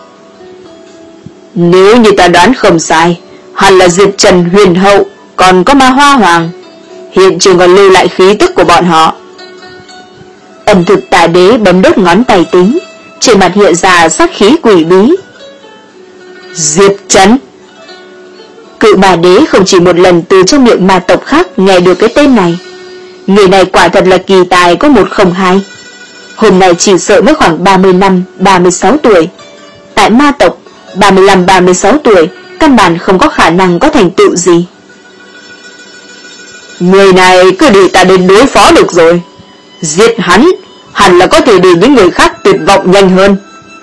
Nếu như ta đoán không sai, hẳn là Diệp Trần, Huyền Hậu, còn có Ma Hoa Hoàng. Hiện trường còn lưu lại khí tức của bọn họ. Âm thực Tà đế bấm đốt ngón tay tính, trên mặt hiện ra sát khí quỷ bí. Diệp Trần. Cự ma đế không chỉ một lần từ trong miệng ma tộc khác nghe được cái tên này. Người này quả thật là kỳ tài có một không hai. Hôm nay chỉ sợ mới khoảng ba mươi năm, ba mươi sáu tuổi. Tại ma tộc, ba mươi lăm ba mươi sáu tuổi căn bản không có khả năng có thành tựu gì. Người này cứ để ta đến đối phó được rồi. Giết hắn, hẳn là có thể để những người khác tuyệt vọng nhanh hơn.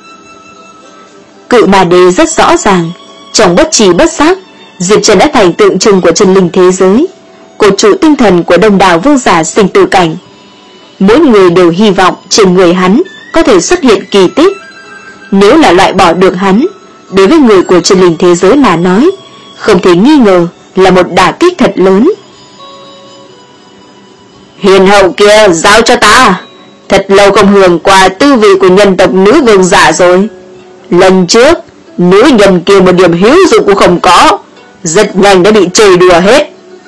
Cự ma đế rất rõ ràng, trong bất trì bất giác, Diệp Trần đã thành tượng trưng của chân linh thế giới, cột trụ tinh thần của đông đảo vương giả sinh tử cảnh. Mỗi người đều hy vọng trên người hắn có thể xuất hiện kỳ tích. Nếu là loại bỏ được hắn, đối với người của chân linh thế giới mà nói, không thể nghi ngờ là một đả kích thật lớn. Hiền hậu kia giao cho ta. Thật lâu không hưởng qua tư vị của nhân tộc nữ vương giả rồi. Lần trước, nữ nhân kia một điểm hiếu dụng cũng không có, rất nhanh đã bị chơi đùa hết.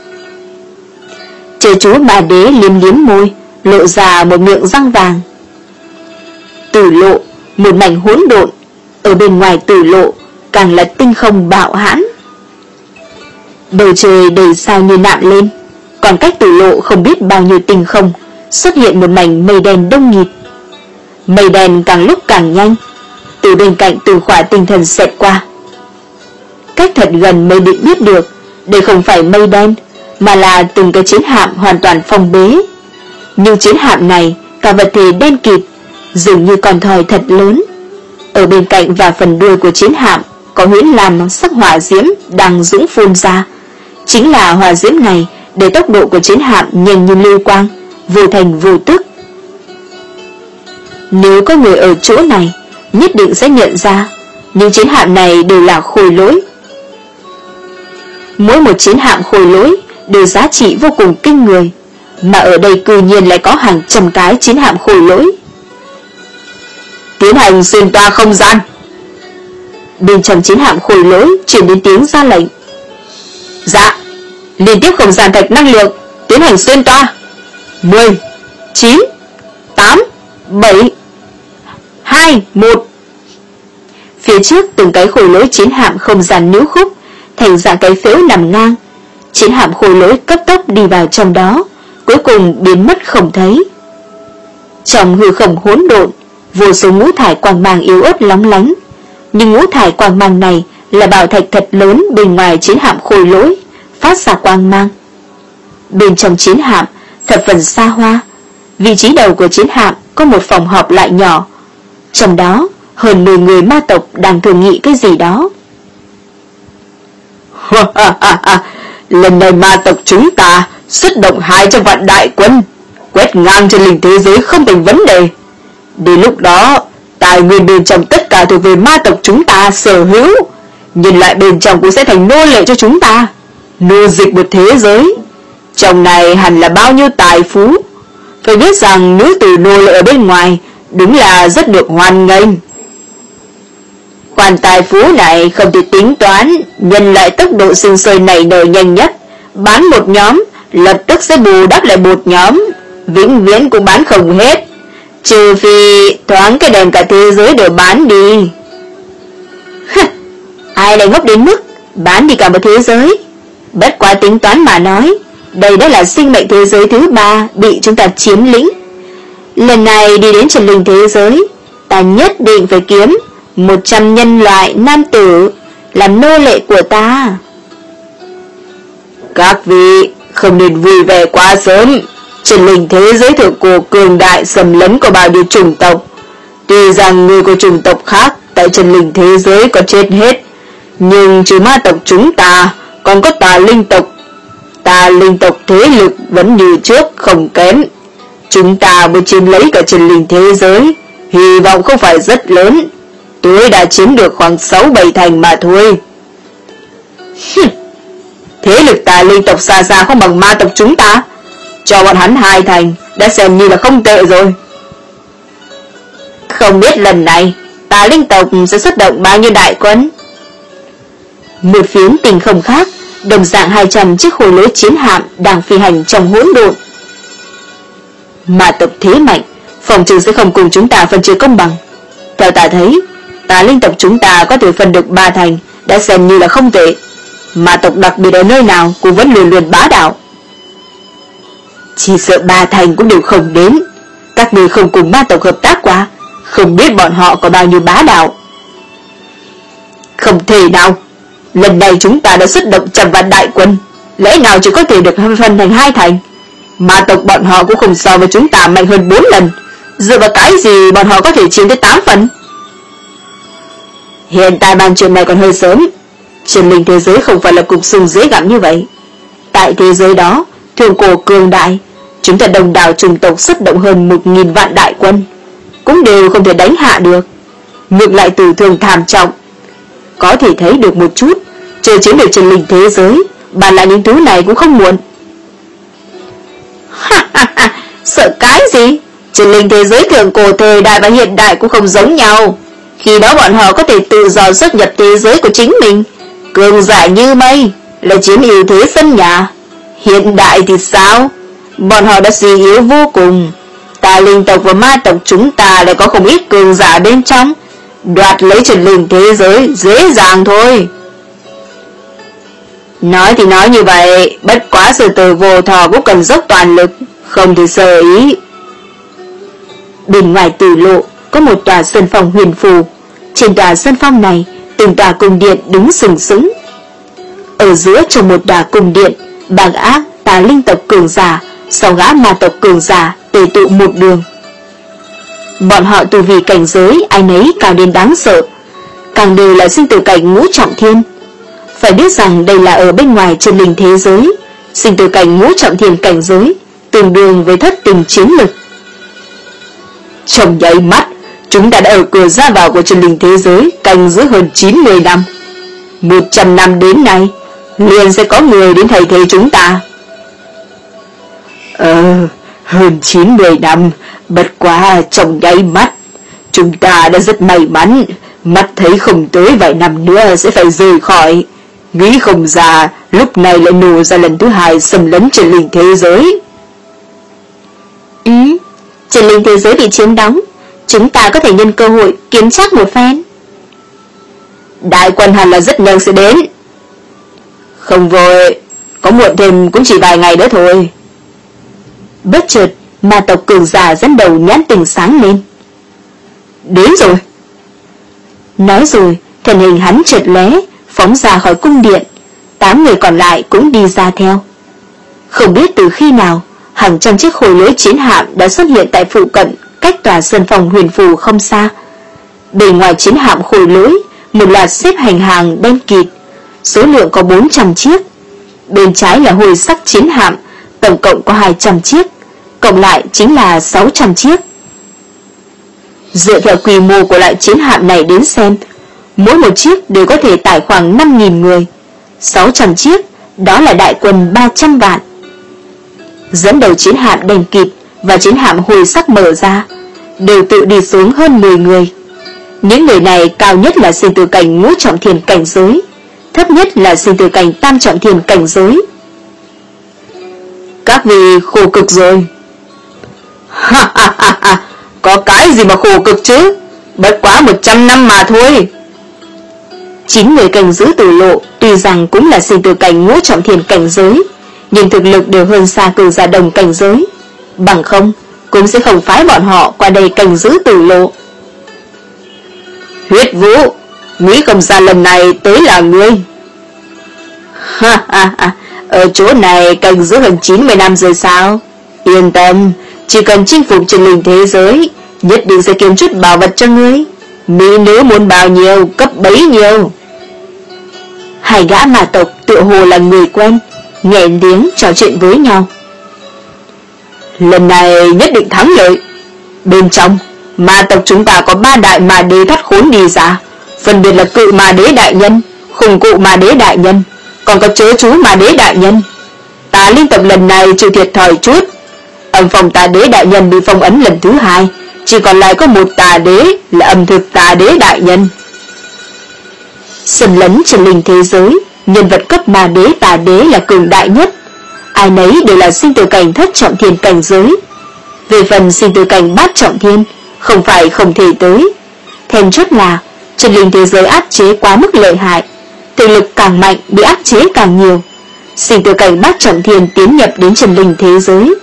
Trời chú bà đế liếm liếm môi, lộ ra một miệng răng vàng. Tử lộ, một mảnh hỗn độn, ở bên ngoài tử lộ càng là tinh không bạo hãn. Bầu trời đầy sao như nạm lên, còn cách tử lộ không biết bao nhiêu tinh không xuất hiện một mảnh mây đen đông nghịt. Mây đen càng lúc càng nhanh, từ bên cạnh từ khỏa tinh thần xẹt qua. Cách thật gần mới định biết được đây không phải mây đen, mà là từng cái chiến hạm hoàn toàn phong bế. Nhưng chiến hạm này cả vật thể đen kịt, dường như con thoi thật lớn. Ở bên cạnh và phần đuôi của chiến hạm có huyễn làm sắc hỏa diễm đang dũng phun ra. Chính là hỏa diễm này để tốc độ của chiến hạm nhanh như lưu quang, vô thành vô tức. Nếu có người ở chỗ này, nhất định sẽ nhận ra những chiến hạm này đều là khôi lỗi. Mỗi một chiến hạm khôi lỗi đều giá trị vô cùng kinh người, mà ở đây cư nhiên lại có hàng trăm cái chiến hạm khôi lỗi. Tiến hành xuyên toa không gian. Bên trong chiến hạm khôi lỗi truyền đến tiếng ra lệnh. Dạ. Liên tiếp không gian thạch năng lượng tiến hành xuyên toa. Mười, chín, tám, bảy, hai, một. Phía trước từng cái khôi lỗi chiến hạm không gian níu khúc, thành dạng cái phễu nằm ngang. Chiến hạm khôi lỗi cấp tốc đi vào trong đó, cuối cùng biến mất không thấy. Trong hư không hỗn độn, Vô số ngũ thải quang mang yếu ớt lóng lánh, nhưng ngũ thải quang mang này là bảo thạch thật lớn bên ngoài chiến hạm khôi lỗi, phát ra quang mang. Bên trong chiến hạm thập phần xa hoa, vị trí đầu của chiến hạm có một phòng họp lại nhỏ, trong đó hơn mười người ma tộc đang thương nghị cái gì đó. Lần này ma tộc chúng ta xuất động hai trăm vạn đại quân, quét ngang trên linh thế giới không thành vấn đề. Đến lúc đó, tài nguyên bên trong tất cả thuộc về ma tộc chúng ta sở hữu, nhìn lại bên trong cũng sẽ thành nô lệ cho chúng ta, nô dịch một thế giới. Trong này hẳn là bao nhiêu tài phú. Phải biết rằng nữ tử nô lệ ở bên ngoài đúng là rất được hoan nghênh. Quan tài phú này không thể tính toán, nhân lại tốc độ sinh sôi nảy nở nhanh nhất, bán một nhóm lập tức sẽ bù đắp lại một nhóm, vĩnh viễn cũng bán không hết, trừ phi thoáng cái đèn cả thế giới đều bán đi. Ai lại ngốc đến mức bán đi cả một thế giới? Bất quá tính toán mà nói, đây đã là sinh mệnh thế giới thứ ba bị chúng ta chiếm lĩnh. Lần này đi đến trần linh thế giới, ta nhất định phải kiếm một trăm nhân loại nam tử làm nô lệ của ta. Các vị không nên vui vẻ quá sớm. Trần linh thế giới thượng cổ cường đại xâm lấn của bao nhiêu chủng tộc. Tuy rằng người của chủng tộc khác tại trần linh thế giới có chết hết, nhưng trừ ma tộc chúng ta còn có tà linh tộc. Tà linh tộc thế lực vẫn như trước không kém. Chúng ta mới chiếm lấy cả trần linh thế giới, hy vọng không phải rất lớn, tôi đã chiếm được khoảng sáu bảy thành mà thôi. Thế lực tà linh tộc xa xa không bằng ma tộc chúng ta, cho bọn hắn hai thành đã xem như là không tệ rồi. Không biết lần này tà linh tộc sẽ xuất động bao nhiêu đại quân. Một phiến tình không khác, đồng dạng hai trăm chiếc khối lỗi chiến hạm đang phi hành trong hỗn độn. Ma tộc thế mạnh, phòng trừng sẽ không cùng chúng ta phân chia công bằng. Theo ta thấy, tà linh tộc chúng ta có thể phân được ba thành đã xem như là không tệ. Ma tộc đặc biệt ở nơi nào cũng vẫn luôn luôn bá đạo. Chỉ sợ ba thành cũng đều không đến. Các người không cùng ma tộc hợp tác quá, không biết bọn họ có bao nhiêu bá đạo. Không thể nào. Lần này chúng ta đã xuất động trăm vạn đại quân, lẽ nào chỉ có thể được phân thành hai thành? Ma tộc bọn họ cũng không so với chúng ta mạnh hơn bốn lần. Dựa vào cái gì bọn họ có thể chiếm tới tám phần? Hiện tại bàn chuyện này còn hơi sớm. Trần linh thế giới không phải là cục sừng dễ gặm như vậy. Tại thế giới đó, thượng cổ cường đại, chúng ta đồng đảo chủng tộc xuất động hơn một nghìn vạn đại quân, cũng đều không thể đánh hạ được. Ngược lại tử thương thảm trọng. Có thể thấy được một chút, chờ chiếm được trần linh thế giới, bàn lại những thứ này cũng không muộn. Sợ cái gì? Trần linh thế giới thượng cổ thời đại và hiện đại cũng không giống nhau. Khi đó bọn họ có thể tự do xuất nhập thế giới của chính mình, cường giả như mây, là chiếm ưu thế sân nhà. Hiện đại thì sao? Bọn họ đã suy yếu vô cùng. Tà linh tộc và ma tộc chúng ta lại có không ít cường giả bên trong, đoạt lấy trần linh thế giới dễ dàng thôi. Nói thì nói như vậy, bất quá sư tử vô thọ cũng cần dốc toàn lực, không thể sơ ý. Bên ngoài tử lộ có một tòa sân phong huyền phù. Trên tòa sân phong này, từng tòa cung điện đứng sừng sững. Ở giữa trong một tòa cung điện, ba gã tà linh tộc cường giả, sáu gã ma tộc cường giả tề tụ một đường. Bọn họ tu vi cảnh giới ai nấy cao đến đáng sợ, càng đều là sinh tử cảnh ngũ trọng thiên. Phải biết rằng đây là ở bên ngoài chân linh thế giới, sinh tử cảnh ngũ trọng thiên cảnh giới tương đương với thất tình chiến lực. Trong nháy mắt, chúng ta đã ở cửa ra vào của chân linh thế giới canh giữ hơn chín mươi năm. Một trăm năm đến nay, liền sẽ có người đến thay thế chúng ta. Ờ, hơn chín mươi năm, bất quá trong nháy mắt. Chúng ta đã rất may mắn, mắt thấy không tới vài năm nữa sẽ phải rời khỏi. Nghĩ không ra, lúc này lại nổ ra lần thứ hai xâm lấn chân linh thế giới. Ừ, chân linh thế giới bị chiếm đóng, chúng ta có thể nhân cơ hội kiếm chắc một phen. Đại quân hẳn là rất nhanh sẽ đến. Không vội, có muộn thêm cũng chỉ vài ngày nữa thôi. Bất chợt, ma tộc cường giả dẫn đầu nhãn tình sáng lên. Đến rồi. Nói rồi, thân hình hắn chợt lóe, phóng ra khỏi cung điện. Tám người còn lại cũng đi ra theo. Không biết từ khi nào, hàng trăm chiếc khôi lỗi chiến hạm đã xuất hiện tại phụ cận, cách tòa sân phòng huyền phù không xa. Bề ngoài chiến hạm khôi lỗi, một loạt xếp hành hàng đen kịt, số lượng có bốn trăm chiếc. Bên trái là hồi sắc chiến hạm, tổng cộng có hai trăm chiếc, cộng lại chính là sáu trăm chiếc. Dựa theo quy mô của loại chiến hạm này đến xem, mỗi một chiếc đều có thể tải khoảng năm nghìn người. sáu trăm chiếc, đó là đại quân ba trăm vạn. Dẫn đầu chiến hạm đen kịt và chiến hạm hồi sắc mở ra, đều tự đi xuống hơn mười người. Những người này cao nhất là sinh tử cảnh ngũ trọng thiên cảnh giới, thấp nhất là sinh tử cảnh tam trọng thiên cảnh giới. Các vị khổ cực rồi. Ha ha ha ha, có cái gì mà khổ cực chứ, bất quá một trăm năm mà thôi. Chín người canh giữ tử lộ tuy rằng cũng là sinh tử cảnh ngũ trọng thiên cảnh giới, nhưng thực lực đều hơn xa cường giả đồng cảnh giới, bằng không cũng sẽ không phái bọn họ qua đây canh giữ tử lộ. Huyết Vũ, nghĩ không ra lần này tới là ngươi. Ha ha ha, ở chỗ này canh giữ hơn chín mươi năm rồi sao? Yên tâm, chỉ cần chinh phục chân linh thế giới, nhất định sẽ kiếm chút bảo vật cho ngươi. Mỹ nữ muốn bao nhiêu, cấp bấy nhiêu. Hai gã ma tộc tựa hồ là người quen, nghẹn tiếng trò chuyện với nhau. Lần này nhất định thắng lợi. Bên trong, ma tộc chúng ta có ba đại ma đế thoát khốn đi ra, phân biệt là cự ma đế đại nhân, khủng cụ ma đế đại nhân, còn có chớ chú ma đế đại nhân. Tà linh tộc lần này chịu thiệt thòi chút. Âm phòng tà đế đại nhân bị phong ấn lần thứ hai, chỉ còn lại có một tà đế là âm thực tà đế đại nhân. Xâm lấn chân linh thế giới, nhân vật cấp ma đế tà đế là cường đại nhất, ai nấy đều là sinh tử cảnh thất trọng thiên cảnh giới. Về phần sinh tử cảnh bát trọng thiên, không phải không thể tới, then chốt là chân linh thế giới áp chế quá mức lợi hại, thực lực càng mạnh bị áp chế càng nhiều. Sinh tử cảnh bát trọng thiên tiến nhập đến chân linh thế giới,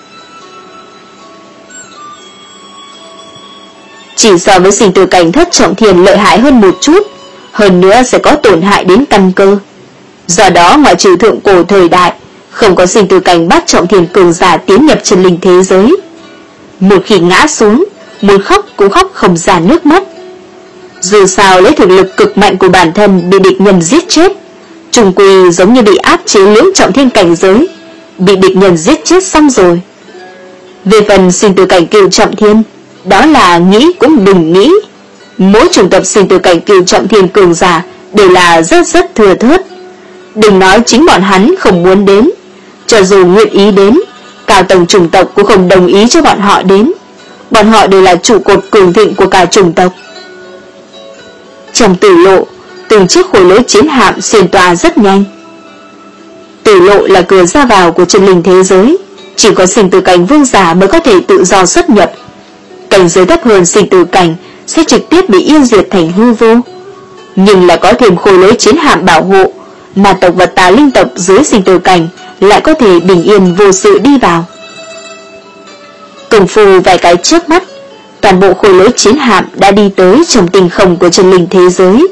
chỉ so với sinh tử cảnh thất trọng thiên lợi hại hơn một chút, hơn nữa sẽ có tổn hại đến căn cơ. Do đó ngoại trừ thượng cổ thời đại, không có sinh tử cảnh bát trọng thiên cường giả tiến nhập chân linh thế giới. Một khi ngã xuống, muốn khóc cũng khóc không ra nước mắt. Dù sao lấy thực lực cực mạnh của bản thân bị địch nhân giết chết, trùng quy giống như bị áp chế lưỡng trọng thiên cảnh giới, bị địch nhân giết chết xong rồi. Về phần sinh tử cảnh cửu trọng thiên, đó là nghĩ cũng đừng nghĩ. Mỗi chủng tộc sinh tử cảnh cửu trọng thiên cường giả đều là rất rất thừa thớt. Đừng nói chính bọn hắn không muốn đến, cho dù nguyện ý đến, cả tầng chủng tộc cũng không đồng ý cho bọn họ đến. Bọn họ đều là trụ cột cường thịnh của cả chủng tộc. Trong tử lộ, từng chiếc khối lối chiến hạm xuyên tòa rất nhanh. Tử lộ là cửa ra vào của chân linh thế giới, chỉ có sinh tử cảnh vương giả mới có thể tự do xuất nhập. Cảnh giới thấp hơn sinh tử cảnh sẽ trực tiếp bị yên diệt thành hư vô. Nhưng là có thêm khối lối chiến hạm bảo hộ, mà tộc và tà linh tộc dưới sinh tử cảnh lại có thể bình yên vô sự đi vào. Công phu vài cái trước mắt, toàn bộ khối lối chiến hạm đã đi tới trong tinh không của chân linh thế giới.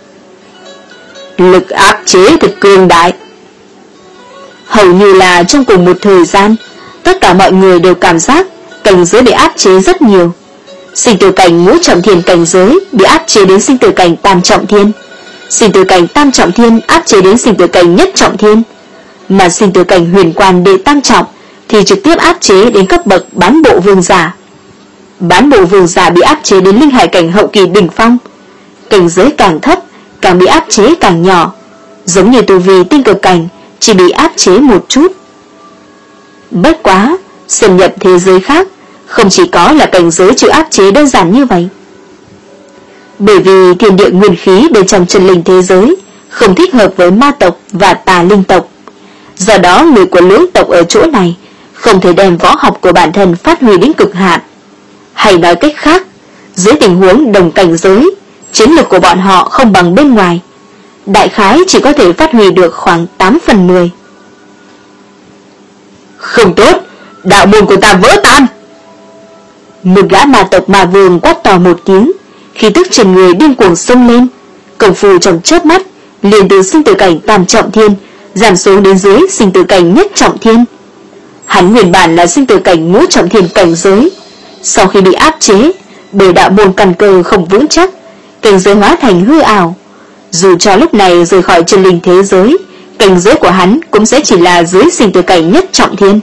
Lực áp chế thật cường đại. Hầu như là trong cùng một thời gian, tất cả mọi người đều cảm giác cảnh giới bị áp chế rất nhiều. Sinh tử cảnh ngũ trọng thiên cảnh giới bị áp chế đến sinh tử cảnh tam trọng thiên, sinh tử cảnh tam trọng thiên áp chế đến sinh tử cảnh nhất trọng thiên, mà sinh tử cảnh huyền quan đệ tam trọng thì trực tiếp áp chế đến cấp bậc bán bộ vương giả. Bán bộ vương giả bị áp chế đến linh hải cảnh hậu kỳ đỉnh phong. Cảnh giới càng thấp, càng bị áp chế càng nhỏ, giống như tu vi tinh cực cảnh chỉ bị áp chế một chút. Bất quá, xâm nhập thế giới khác không chỉ có là cảnh giới chịu áp chế đơn giản như vậy. Bởi vì thiên địa nguyên khí bên trong chân linh thế giới không thích hợp với ma tộc và tà linh tộc, do đó người của lưỡng tộc ở chỗ này không thể đem võ học của bản thân phát huy đến cực hạn. Hay nói cách khác, dưới tình huống đồng cảnh giới, chiến lực của bọn họ không bằng bên ngoài, đại khái chỉ có thể phát huy được khoảng tám phần mười. Không tốt, đạo môn của ta vỡ tan. Một gã ma tộc ma vương quát to một tiếng, khí tức trên người điên cuồng xông lên, công phu trong chớp mắt liền từ sinh tử cảnh tam trọng thiên giảm xuống đến dưới sinh tử cảnh nhất trọng thiên. Hắn nguyên bản là sinh tử cảnh ngũ trọng thiên cảnh giới, sau khi bị áp chế bởi đạo môn căn cơ không vững chắc, cảnh giới hóa thành hư ảo. Dù cho lúc này rời khỏi chân linh thế giới, cảnh giới của hắn cũng sẽ chỉ là dưới sinh tử cảnh nhất trọng thiên.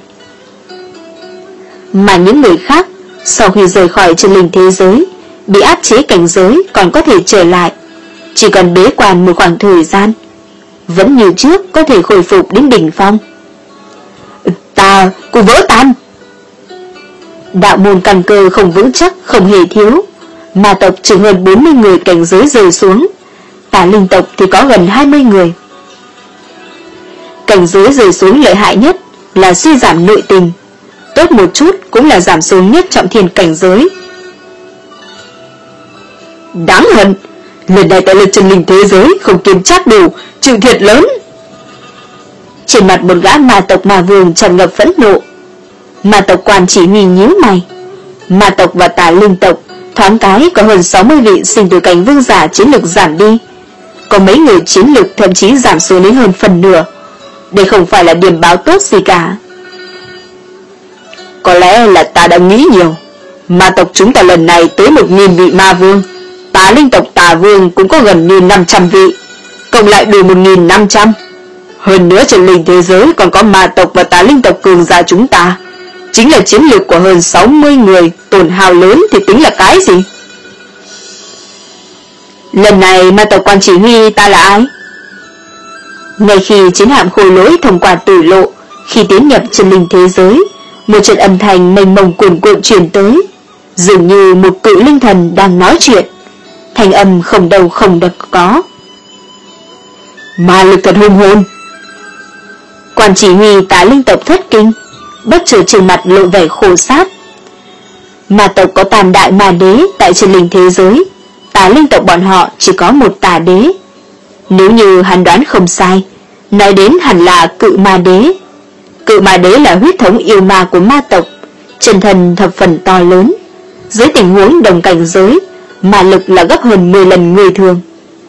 Mà những người khác sau khi rời khỏi chân linh thế giới, bị áp chế cảnh giới còn có thể trở lại, chỉ cần bế quan một khoảng thời gian, vẫn như trước có thể khôi phục đến đỉnh phong. Ta cũng vỡ tan. Đạo môn căn cơ không vững chắc không hề thiếu, ma tộc chỉ hơn bốn mươi người cảnh giới rơi xuống, tà linh tộc thì có gần hai mươi người. Cảnh giới rơi xuống lợi hại nhất là suy giảm nội tình, tốt một chút cũng là giảm xuống nhất trọng thiên cảnh giới. Đáng hận, lần này tại lực chân linh thế giới không kiềm chắc đủ, chịu thiệt lớn. Trên mặt một gã ma tộc ma vương tràn ngập phẫn nộ. Ma tộc quan chỉ huy nhíu mày. Ma tộc và tà linh tộc thoáng cái có hơn sáu mươi vị sinh tử cảnh vương giả chiến lực giảm đi, có mấy người chiến lực thậm chí giảm xuống đến hơn phần nửa. Đây không phải là điểm báo tốt gì cả. Có lẽ là ta đã nghĩ nhiều. Ma tộc chúng ta lần này tới một nghìn vị ma vương, tà linh tộc tà vương cũng có gần như năm trăm vị, cộng lại đủ một nghìn năm trăm. Hơn nữa trên linh thế giới còn có ma tộc và tà linh tộc cường giả chúng ta, chính là chiến lược của hơn sáu mươi người, tổn hao lớn thì tính là cái gì? Lần này ma tộc quan chỉ huy ta là ai? Ngay khi chiến hạm khôi lỗi thông qua tử lộ, khi tiến nhập chân linh thế giới, một trận âm thanh mênh mông cuồn cuộn truyền tới, dường như một cự linh thần đang nói chuyện. Thanh âm không đầu không đực có. Ma lực thật hung hồn. Quan chỉ huy tà linh tộc thất kinh, bất chợt trên mặt lộ vẻ khổ sát. Ma tộc có tam đại ma đế tại chân linh thế giới, tà linh tộc bọn họ chỉ có một tà đế. Nếu như hắn đoán không sai, nói đến hẳn là cự ma đế. Cự ma đế là huyết thống yêu ma của ma tộc, chân thần thập phần to lớn. Dưới tình huống đồng cảnh giới, ma lực là gấp hơn mười lần người thường.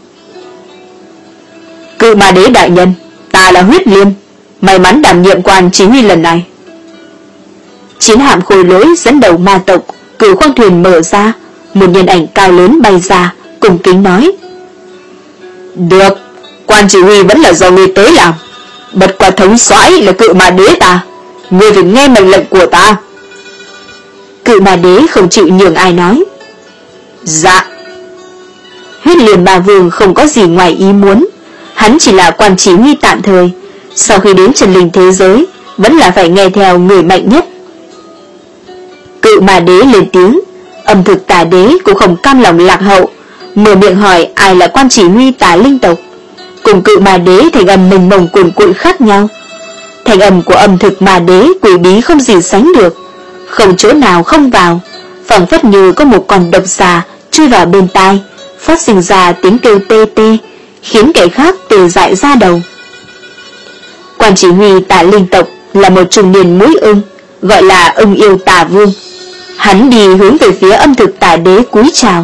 Cự ma đế đại nhân, ta là Huyết Liêm, may mắn đảm nhiệm quan chỉ huy lần này. Chiến hạm khôi lỗi dẫn đầu ma tộc, cử khoang thuyền mở ra, một nhân ảnh cao lớn bay ra, cùng kính nói: Được, quan chỉ huy vẫn là do ngươi tới làm. Bật quả thống soái là cự ma đế ta, ngươi phải nghe mệnh lệnh của ta. Cự ma đế không chịu nhường ai nói: Dạ. Huyết Liêm ma vương không có gì ngoài ý muốn, hắn chỉ là quan chỉ huy tạm thời, sau khi đến chân linh thế giới vẫn là phải nghe theo người mạnh nhất. Cự ma đế lên tiếng, âm thực tà đế cũng không cam lòng lạc hậu, mở miệng hỏi ai là quan chỉ huy tà linh tộc. Cùng cự ma đế thành âm mênh mông cuồn cuộn khác nhau. Thành âm của âm thực ma đế quỷ bí không gì sánh được, không chỗ nào không vào, phảng phất như có một con độc xà chui vào bên tai, phát sinh ra tiếng kêu tê tê, khiến kẻ khác tê dại ra đầu. Quan chỉ huy tà linh tộc là một trung niên mũi ưng, gọi là ưng yêu tà vương. Hắn đi hướng về phía âm thực tà đế cúi chào.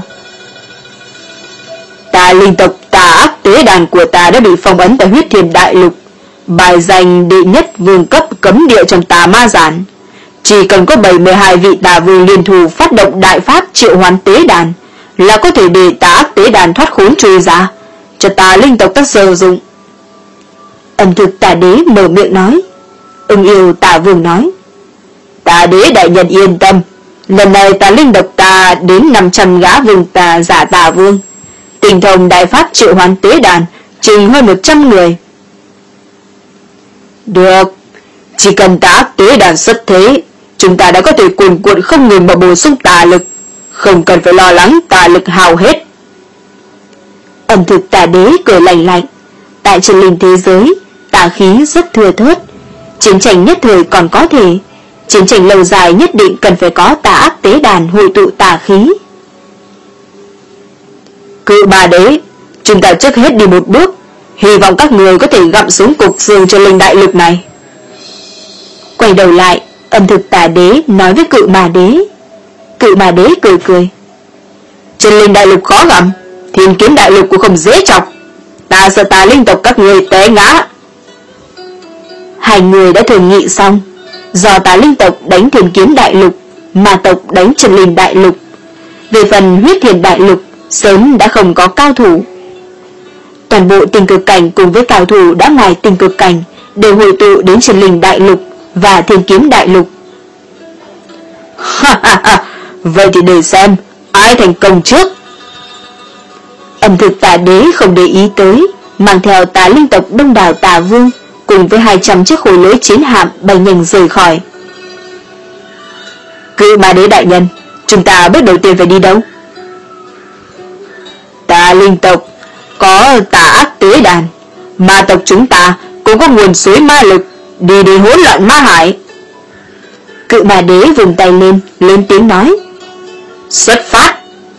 Tà linh tộc tà ác tế đàn của ta đã bị phong ấn tại Huyết Thiên Đại Lục, bài danh đệ nhất vương cấp cấm địa trong tà ma giản. Chỉ cần có bảy mươi hai vị tà vương liên thủ phát động đại pháp triệu hoán tế đàn, là có thể để tà ác tế đàn thoát khốn trôi ra, cho tà linh tộc ta sử dụng. Âm thực tà đế mở miệng nói. Ưng yêu tà vương nói: Tà đế đại nhân yên tâm, lần này tà linh tộc ta đến năm trăm gã vương tà giả tà vương, tinh thông đại pháp triệu hoán tế đàn chừng hơn một trăm người. Được, chỉ cần tà ác tế đàn xuất thế, chúng ta đã có thể cuồn cuộn không ngừng mà bổ sung tà lực, không cần phải lo lắng tà lực hao hết. Âm thực tà đế cười lạnh lạnh. Tại chân linh thế giới, tà khí rất thưa thớt, chiến tranh nhất thời còn có thể, chiến tranh lâu dài nhất định cần phải có tà ác tế đàn hội tụ tà khí. Cự ma đế, chúng ta trước hết đi một bước, hy vọng các người có thể gặm xuống cục xương cho linh đại lực này. Quay đầu lại, âm thực tà đế nói với cự ma đế: Cự Ma Đế cười cười. Chân linh đại lục khó gặm, Thiên kiếm đại lục cũng không dễ chọc. Ta sợ Tà linh tộc các người té ngã. Hai người đã thường nghị xong, do Tà linh tộc đánh Thiên kiếm đại lục, Ma tộc đánh Chân linh đại lục. Về phần Huyết Thiền đại lục, sớm đã không có cao thủ. Toàn bộ Tinh Cực cảnh cùng với cao thủ đã ngoài Tinh Cực cảnh đều hội tụ đến Chân linh đại lục và Thiên kiếm đại lục. Ha ha ha, vậy thì để xem ai thành công trước. Ẩm Thực Tà Đế không để ý tới, mang theo Tà linh tộc đông đảo Tà Vương cùng với hai trăm chiếc khối lỗi chiến hạm bay nhanh rời khỏi. Cự Ma Đế đại nhân, chúng ta bước đầu tiên phải đi đâu? Tà linh tộc có Tà ác tế đàn, Ma tộc chúng ta cũng có nguồn suối ma lực, đi đi hỗn loạn ma hải. Cự Ma Đế vùng tay lên, lên tiếng nói. Xuất phát.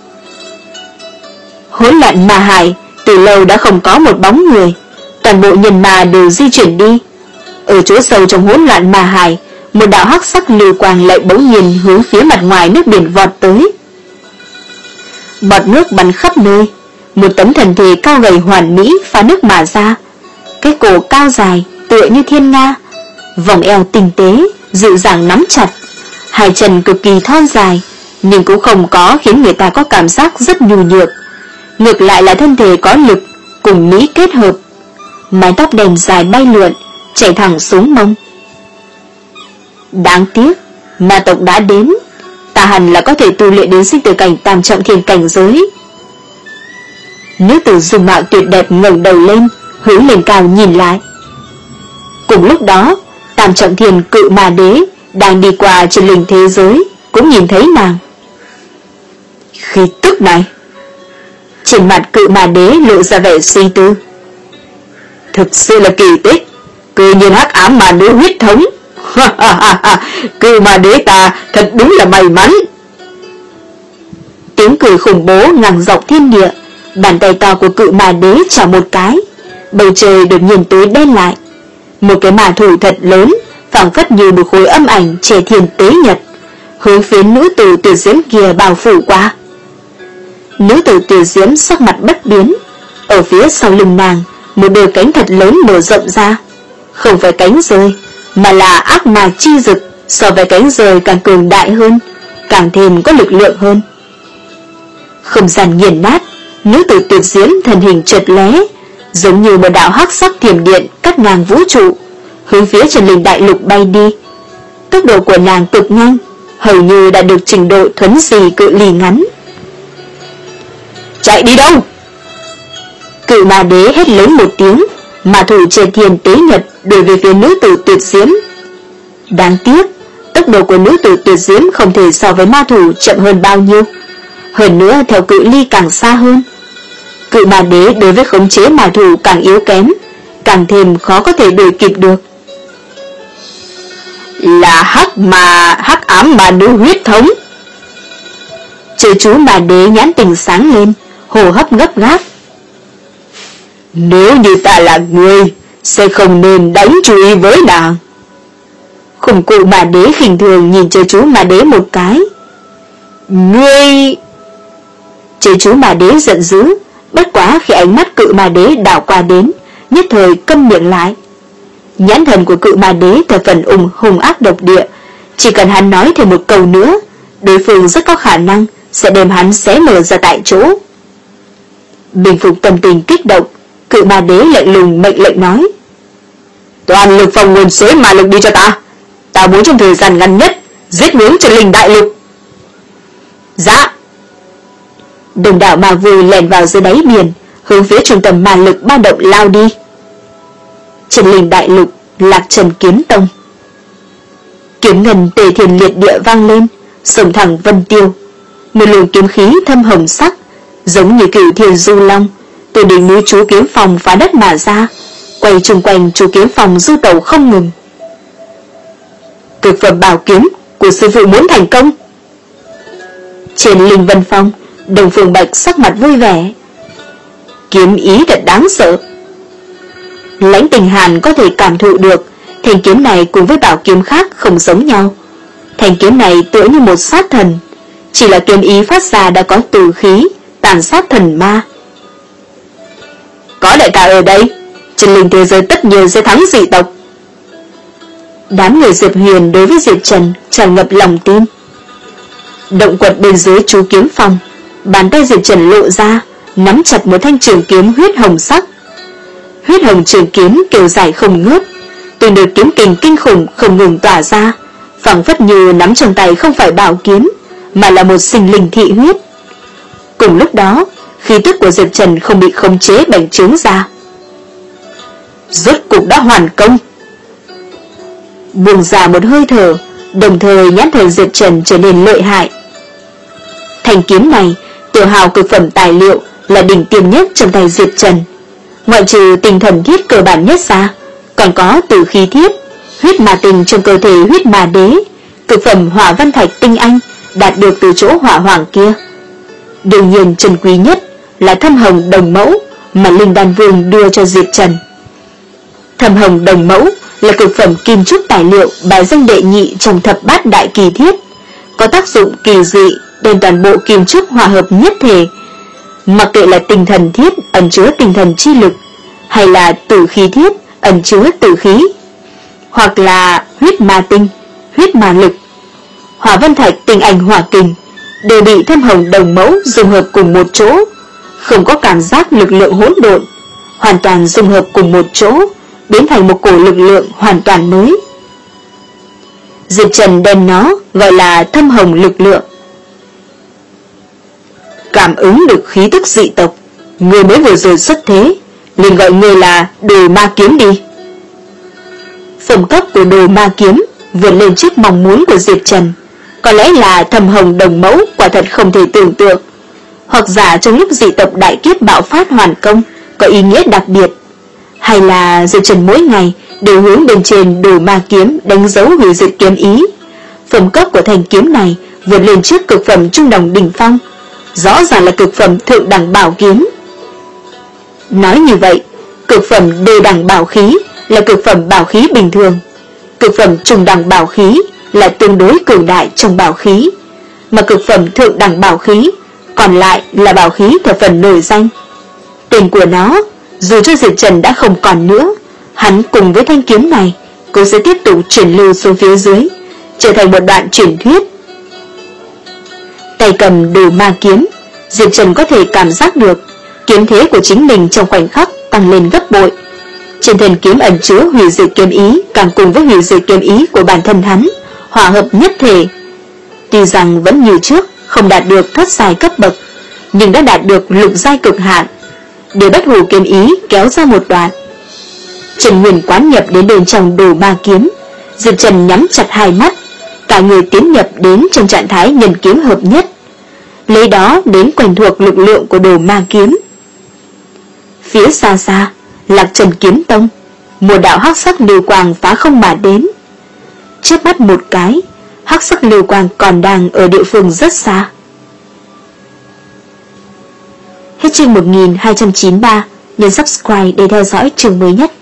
Hỗn loạn ma hải từ lâu đã không có một bóng người, toàn bộ nhân ma đều di chuyển đi. Ở chỗ sâu trong hỗn loạn ma hải, một đạo hắc sắc lưu quang lại bỗng nhiên hướng phía mặt ngoài nước biển vọt tới. Bọt nước bắn khắp nơi, một tấm thần thể cao gầy hoàn mỹ phá nước mà ra. Cái cổ cao dài tựa như thiên nga, vòng eo tinh tế dịu dàng nắm chặt, hai chân cực kỳ thon dài, nhưng cũng không có khiến người ta có cảm giác rất nhu nhược. Ngược lại là thân thể có lực cùng mỹ kết hợp, mái tóc đen dài bay lượn, chảy thẳng xuống mông. Đáng tiếc, ma tộc đã đến, ta hẳn là có thể tu luyện đến sinh tử cảnh tam trọng thiên cảnh giới. Nữ tử dung mạo tuyệt đẹp ngẩng đầu lên, hướng lên cao nhìn lại. Cùng lúc đó, tam trọng thiên Cự Ma Đế đang đi qua trên linh thế giới cũng nhìn thấy nàng. Khí tức này. Trên mặt Cự Ma Đế lộ ra vẻ suy tư. Thực sự là kỳ tích, cư nhiên hắc ám ma nữ huyết thống. Cự Ma Đế ta thật đúng là may mắn. Tiếng cười khủng bố ngằng dọc thiên địa, bàn tay to của Cự Ma Đế chảo một cái, bầu trời đột nhiên tối đen lại. Một cái ma thủ thật lớn, phảng phất như một khối âm ảnh che thiên tế nhật, hướng phía nữ tử Tuyệt Diễm kia bao phủ qua. Nữ tử Tuyệt Diễm sắc mặt bất biến, ở phía sau lưng nàng, một đôi cánh thật lớn mở rộng ra, không phải cánh rơi, mà là ác ma chi dực, so với cánh rơi càng cường đại hơn, càng thêm có lực lượng hơn. Không gian nghiền nát, nữ tử Tuyệt Diễm thân hình chợt lóe, giống như một đạo hắc sắc thiểm điện cắt ngang vũ trụ, hướng phía Chân linh đại lục bay đi. Tốc độ của nàng cực nhanh, hầu như đã được trình độ thuấn di cự ly ngắn. Chạy đi đâu? Cự Ma Đế hét lớn một tiếng, ma thủ trên thiên tế nhật đuổi về phía nữ tử Tuyệt Diễm. Đáng tiếc, tốc độ của nữ tử Tuyệt Diễm không thể so với ma thủ chậm hơn bao nhiêu, hơn nữa theo cự ly càng xa hơn. Cự Ma Đế đối với khống chế ma thủ càng yếu kém, càng thêm khó có thể đuổi kịp được. Là hắc mà hắc ám ma nữ huyết thống. Chớ chú Ma Đế nhãn tình sáng lên, hô hấp gấp gáp. Nếu như ta là người, sẽ không nên đánh chú ý với nàng. Khủng cụ Ma Đế khinh thường nhìn chớ chú Ma Đế một cái. Ngươi... Chớ chú Ma Đế giận dữ, bất quá khi ánh mắt Cự Ma Đế đảo qua đến, nhất thời câm miệng lại. Nhãn thần của Cự Ma Đế thật phần ung hung ác độc địa, chỉ cần hắn nói thêm một câu nữa, đối phương rất có khả năng sẽ đem hắn xé mở ra tại chỗ. Bình phục tâm tình kích động, Cự Ma Đế lạnh lùng mệnh lệnh nói: Toàn lực phòng nguồn suối ma lực đi cho ta. Ta muốn trong thời gian ngắn nhất giết nướng Chân linh đại lục. Dạ. Đồng đảo ma vui lèn vào dưới đáy biển, hướng phía trung tâm ma lực ba động lao đi. Chân linh đại lục, Lạc Trần Kiếm Tông. Kiếm ngân tề thiền liệt địa vang lên, sổng thẳng vân tiêu. Một luồng kiếm khí thâm hồng sắc, giống như cửu thiên du long, từ đỉnh núi chú kiếm phòng phá đất mà ra, quay chung quanh chú kiếm phòng du tẩu không ngừng. Cực phẩm bảo kiếm của sư phụ muốn thành công. Trên Linh Vân Phong, Đồng Phương Bạch sắc mặt vui vẻ. Kiếm ý thật đáng sợ. Lãnh Tình Hàn có thể cảm thụ được thanh kiếm này cùng với bảo kiếm khác không giống nhau. Thanh kiếm này tựa như một sát thần, chỉ là kiếm ý phát ra đã có tử khí, tàn sát thần ma. Có đại ca ở đây, chân linh thế giới tất nhiên sẽ thắng dị tộc. Đám người Diệp Huyền đối với Diệp Trần tràn ngập lòng tin. Động quật bên dưới chú kiếm phòng, bàn tay Diệp Trần lộ ra, nắm chặt một thanh trường kiếm huyết hồng sắc. Huyết hồng trường kiếm kêu dài không ngớt, từng đợt kiếm kình kinh khủng không ngừng tỏa ra, phảng phất như nắm trong tay không phải bảo kiếm, mà là một sinh linh thị huyết. Cùng lúc đó, khí tức của Diệp Trần không bị khống chế bành trướng ra. Rốt cục đã hoàn công. Buông ra một hơi thở, đồng thời nhãn thần Diệp Trần trở nên lợi hại. Thanh kiếm này, tiểu hào cực phẩm tài liệu, là đỉnh tiêm nhất trong tay Diệp Trần. Ngoại trừ tinh thần thiết cơ bản nhất ra, còn có tử khí thiết, huyết ma tinh trong cơ thể huyết ma đế, cực phẩm hỏa văn thạch tinh anh đạt được từ chỗ hỏa hoàng kia. Đương nhiên trân quý nhất là thâm hồng đồng mẫu mà Linh Đan Vương đưa cho Diệp Trần. Thâm hồng đồng mẫu là cực phẩm kim trúc tài liệu bài danh đệ nhị trong thập bát đại kỳ thiết, có tác dụng kỳ dị đem toàn bộ kim trúc hòa hợp nhất thể. Mặc kệ là tinh thần thiết ẩn chứa tinh thần chi lực, hay là tử khí thiết ẩn chứa tử khí, hoặc là huyết ma tinh, huyết ma lực, hỏa văn thạch tinh anh hỏa kình, đều bị thâm hồng đồng mẫu dung hợp cùng một chỗ, không có cảm giác lực lượng hỗn độn, hoàn toàn dung hợp cùng một chỗ, biến thành một cổ lực lượng hoàn toàn mới. Diệp Trần đem nó gọi là thâm hồng lực lượng. Cảm ứng được khí tức dị tộc, người mới vừa rồi xuất thế, liền gọi người là đồ ma kiếm đi. Phẩm cấp của đồ ma kiếm vượt lên trước mong muốn của Diệp Trần. Có lẽ là thâm hồng đồng mẫu quả thật không thể tưởng tượng, hoặc giả trong lúc dị tộc đại kiếp bạo phát hoàn công có ý nghĩa đặc biệt, hay là Diệp Trần mỗi ngày đều hướng bên trên đồ ma kiếm đánh dấu hủy diệt kiếm ý. Phẩm cấp của thanh kiếm này vượt lên trước cực phẩm trung đồng đỉnh phong, rõ ràng là cực phẩm thượng đẳng bảo kiếm. Nói như vậy, cực phẩm đề đẳng bảo khí là cực phẩm bảo khí bình thường, cực phẩm trung đẳng bảo khí là tương đối cường đại trong bảo khí, mà cực phẩm thượng đẳng bảo khí còn lại là bảo khí thập phần nổi danh. Tên của nó, dù cho Diệp Trần đã không còn nữa, hắn cùng với thanh kiếm này cũng sẽ tiếp tục truyền lưu xuống phía dưới, trở thành một đoạn truyền thuyết. Tay cầm đồ ma kiếm, Diệp Trần có thể cảm giác được kiếm thế của chính mình trong khoảnh khắc tăng lên gấp bội. Trên thân kiếm ẩn chứa hủy diệt kiếm ý càng cùng với hủy diệt kiếm ý của bản thân hắn hòa hợp nhất thể. Tuy rằng vẫn như trước không đạt được thất giai cấp bậc, nhưng đã đạt được lục giai cực hạn, để bất hủ kiếm ý kéo ra một đoạn. Trần Nguyên quán nhập đến bên trong đồ ma kiếm, Diệp Trần nhắm chặt hai mắt, cả người tiến nhập đến trong trạng thái nhân kiếm hợp nhất, lấy đó đến quen thuộc lực lượng của đồ ma kiếm. Phía xa xa, Lạc Trần Kiếm Tông, một đạo hắc sắc lưu quang phá không mà đến. Chớp mắt một cái, hắc sắc lưu quang còn đang ở địa phương rất xa. Hết chương một nghìn hai trăm chín mươi ba, nhấn subscribe để theo dõi chương mới nhất.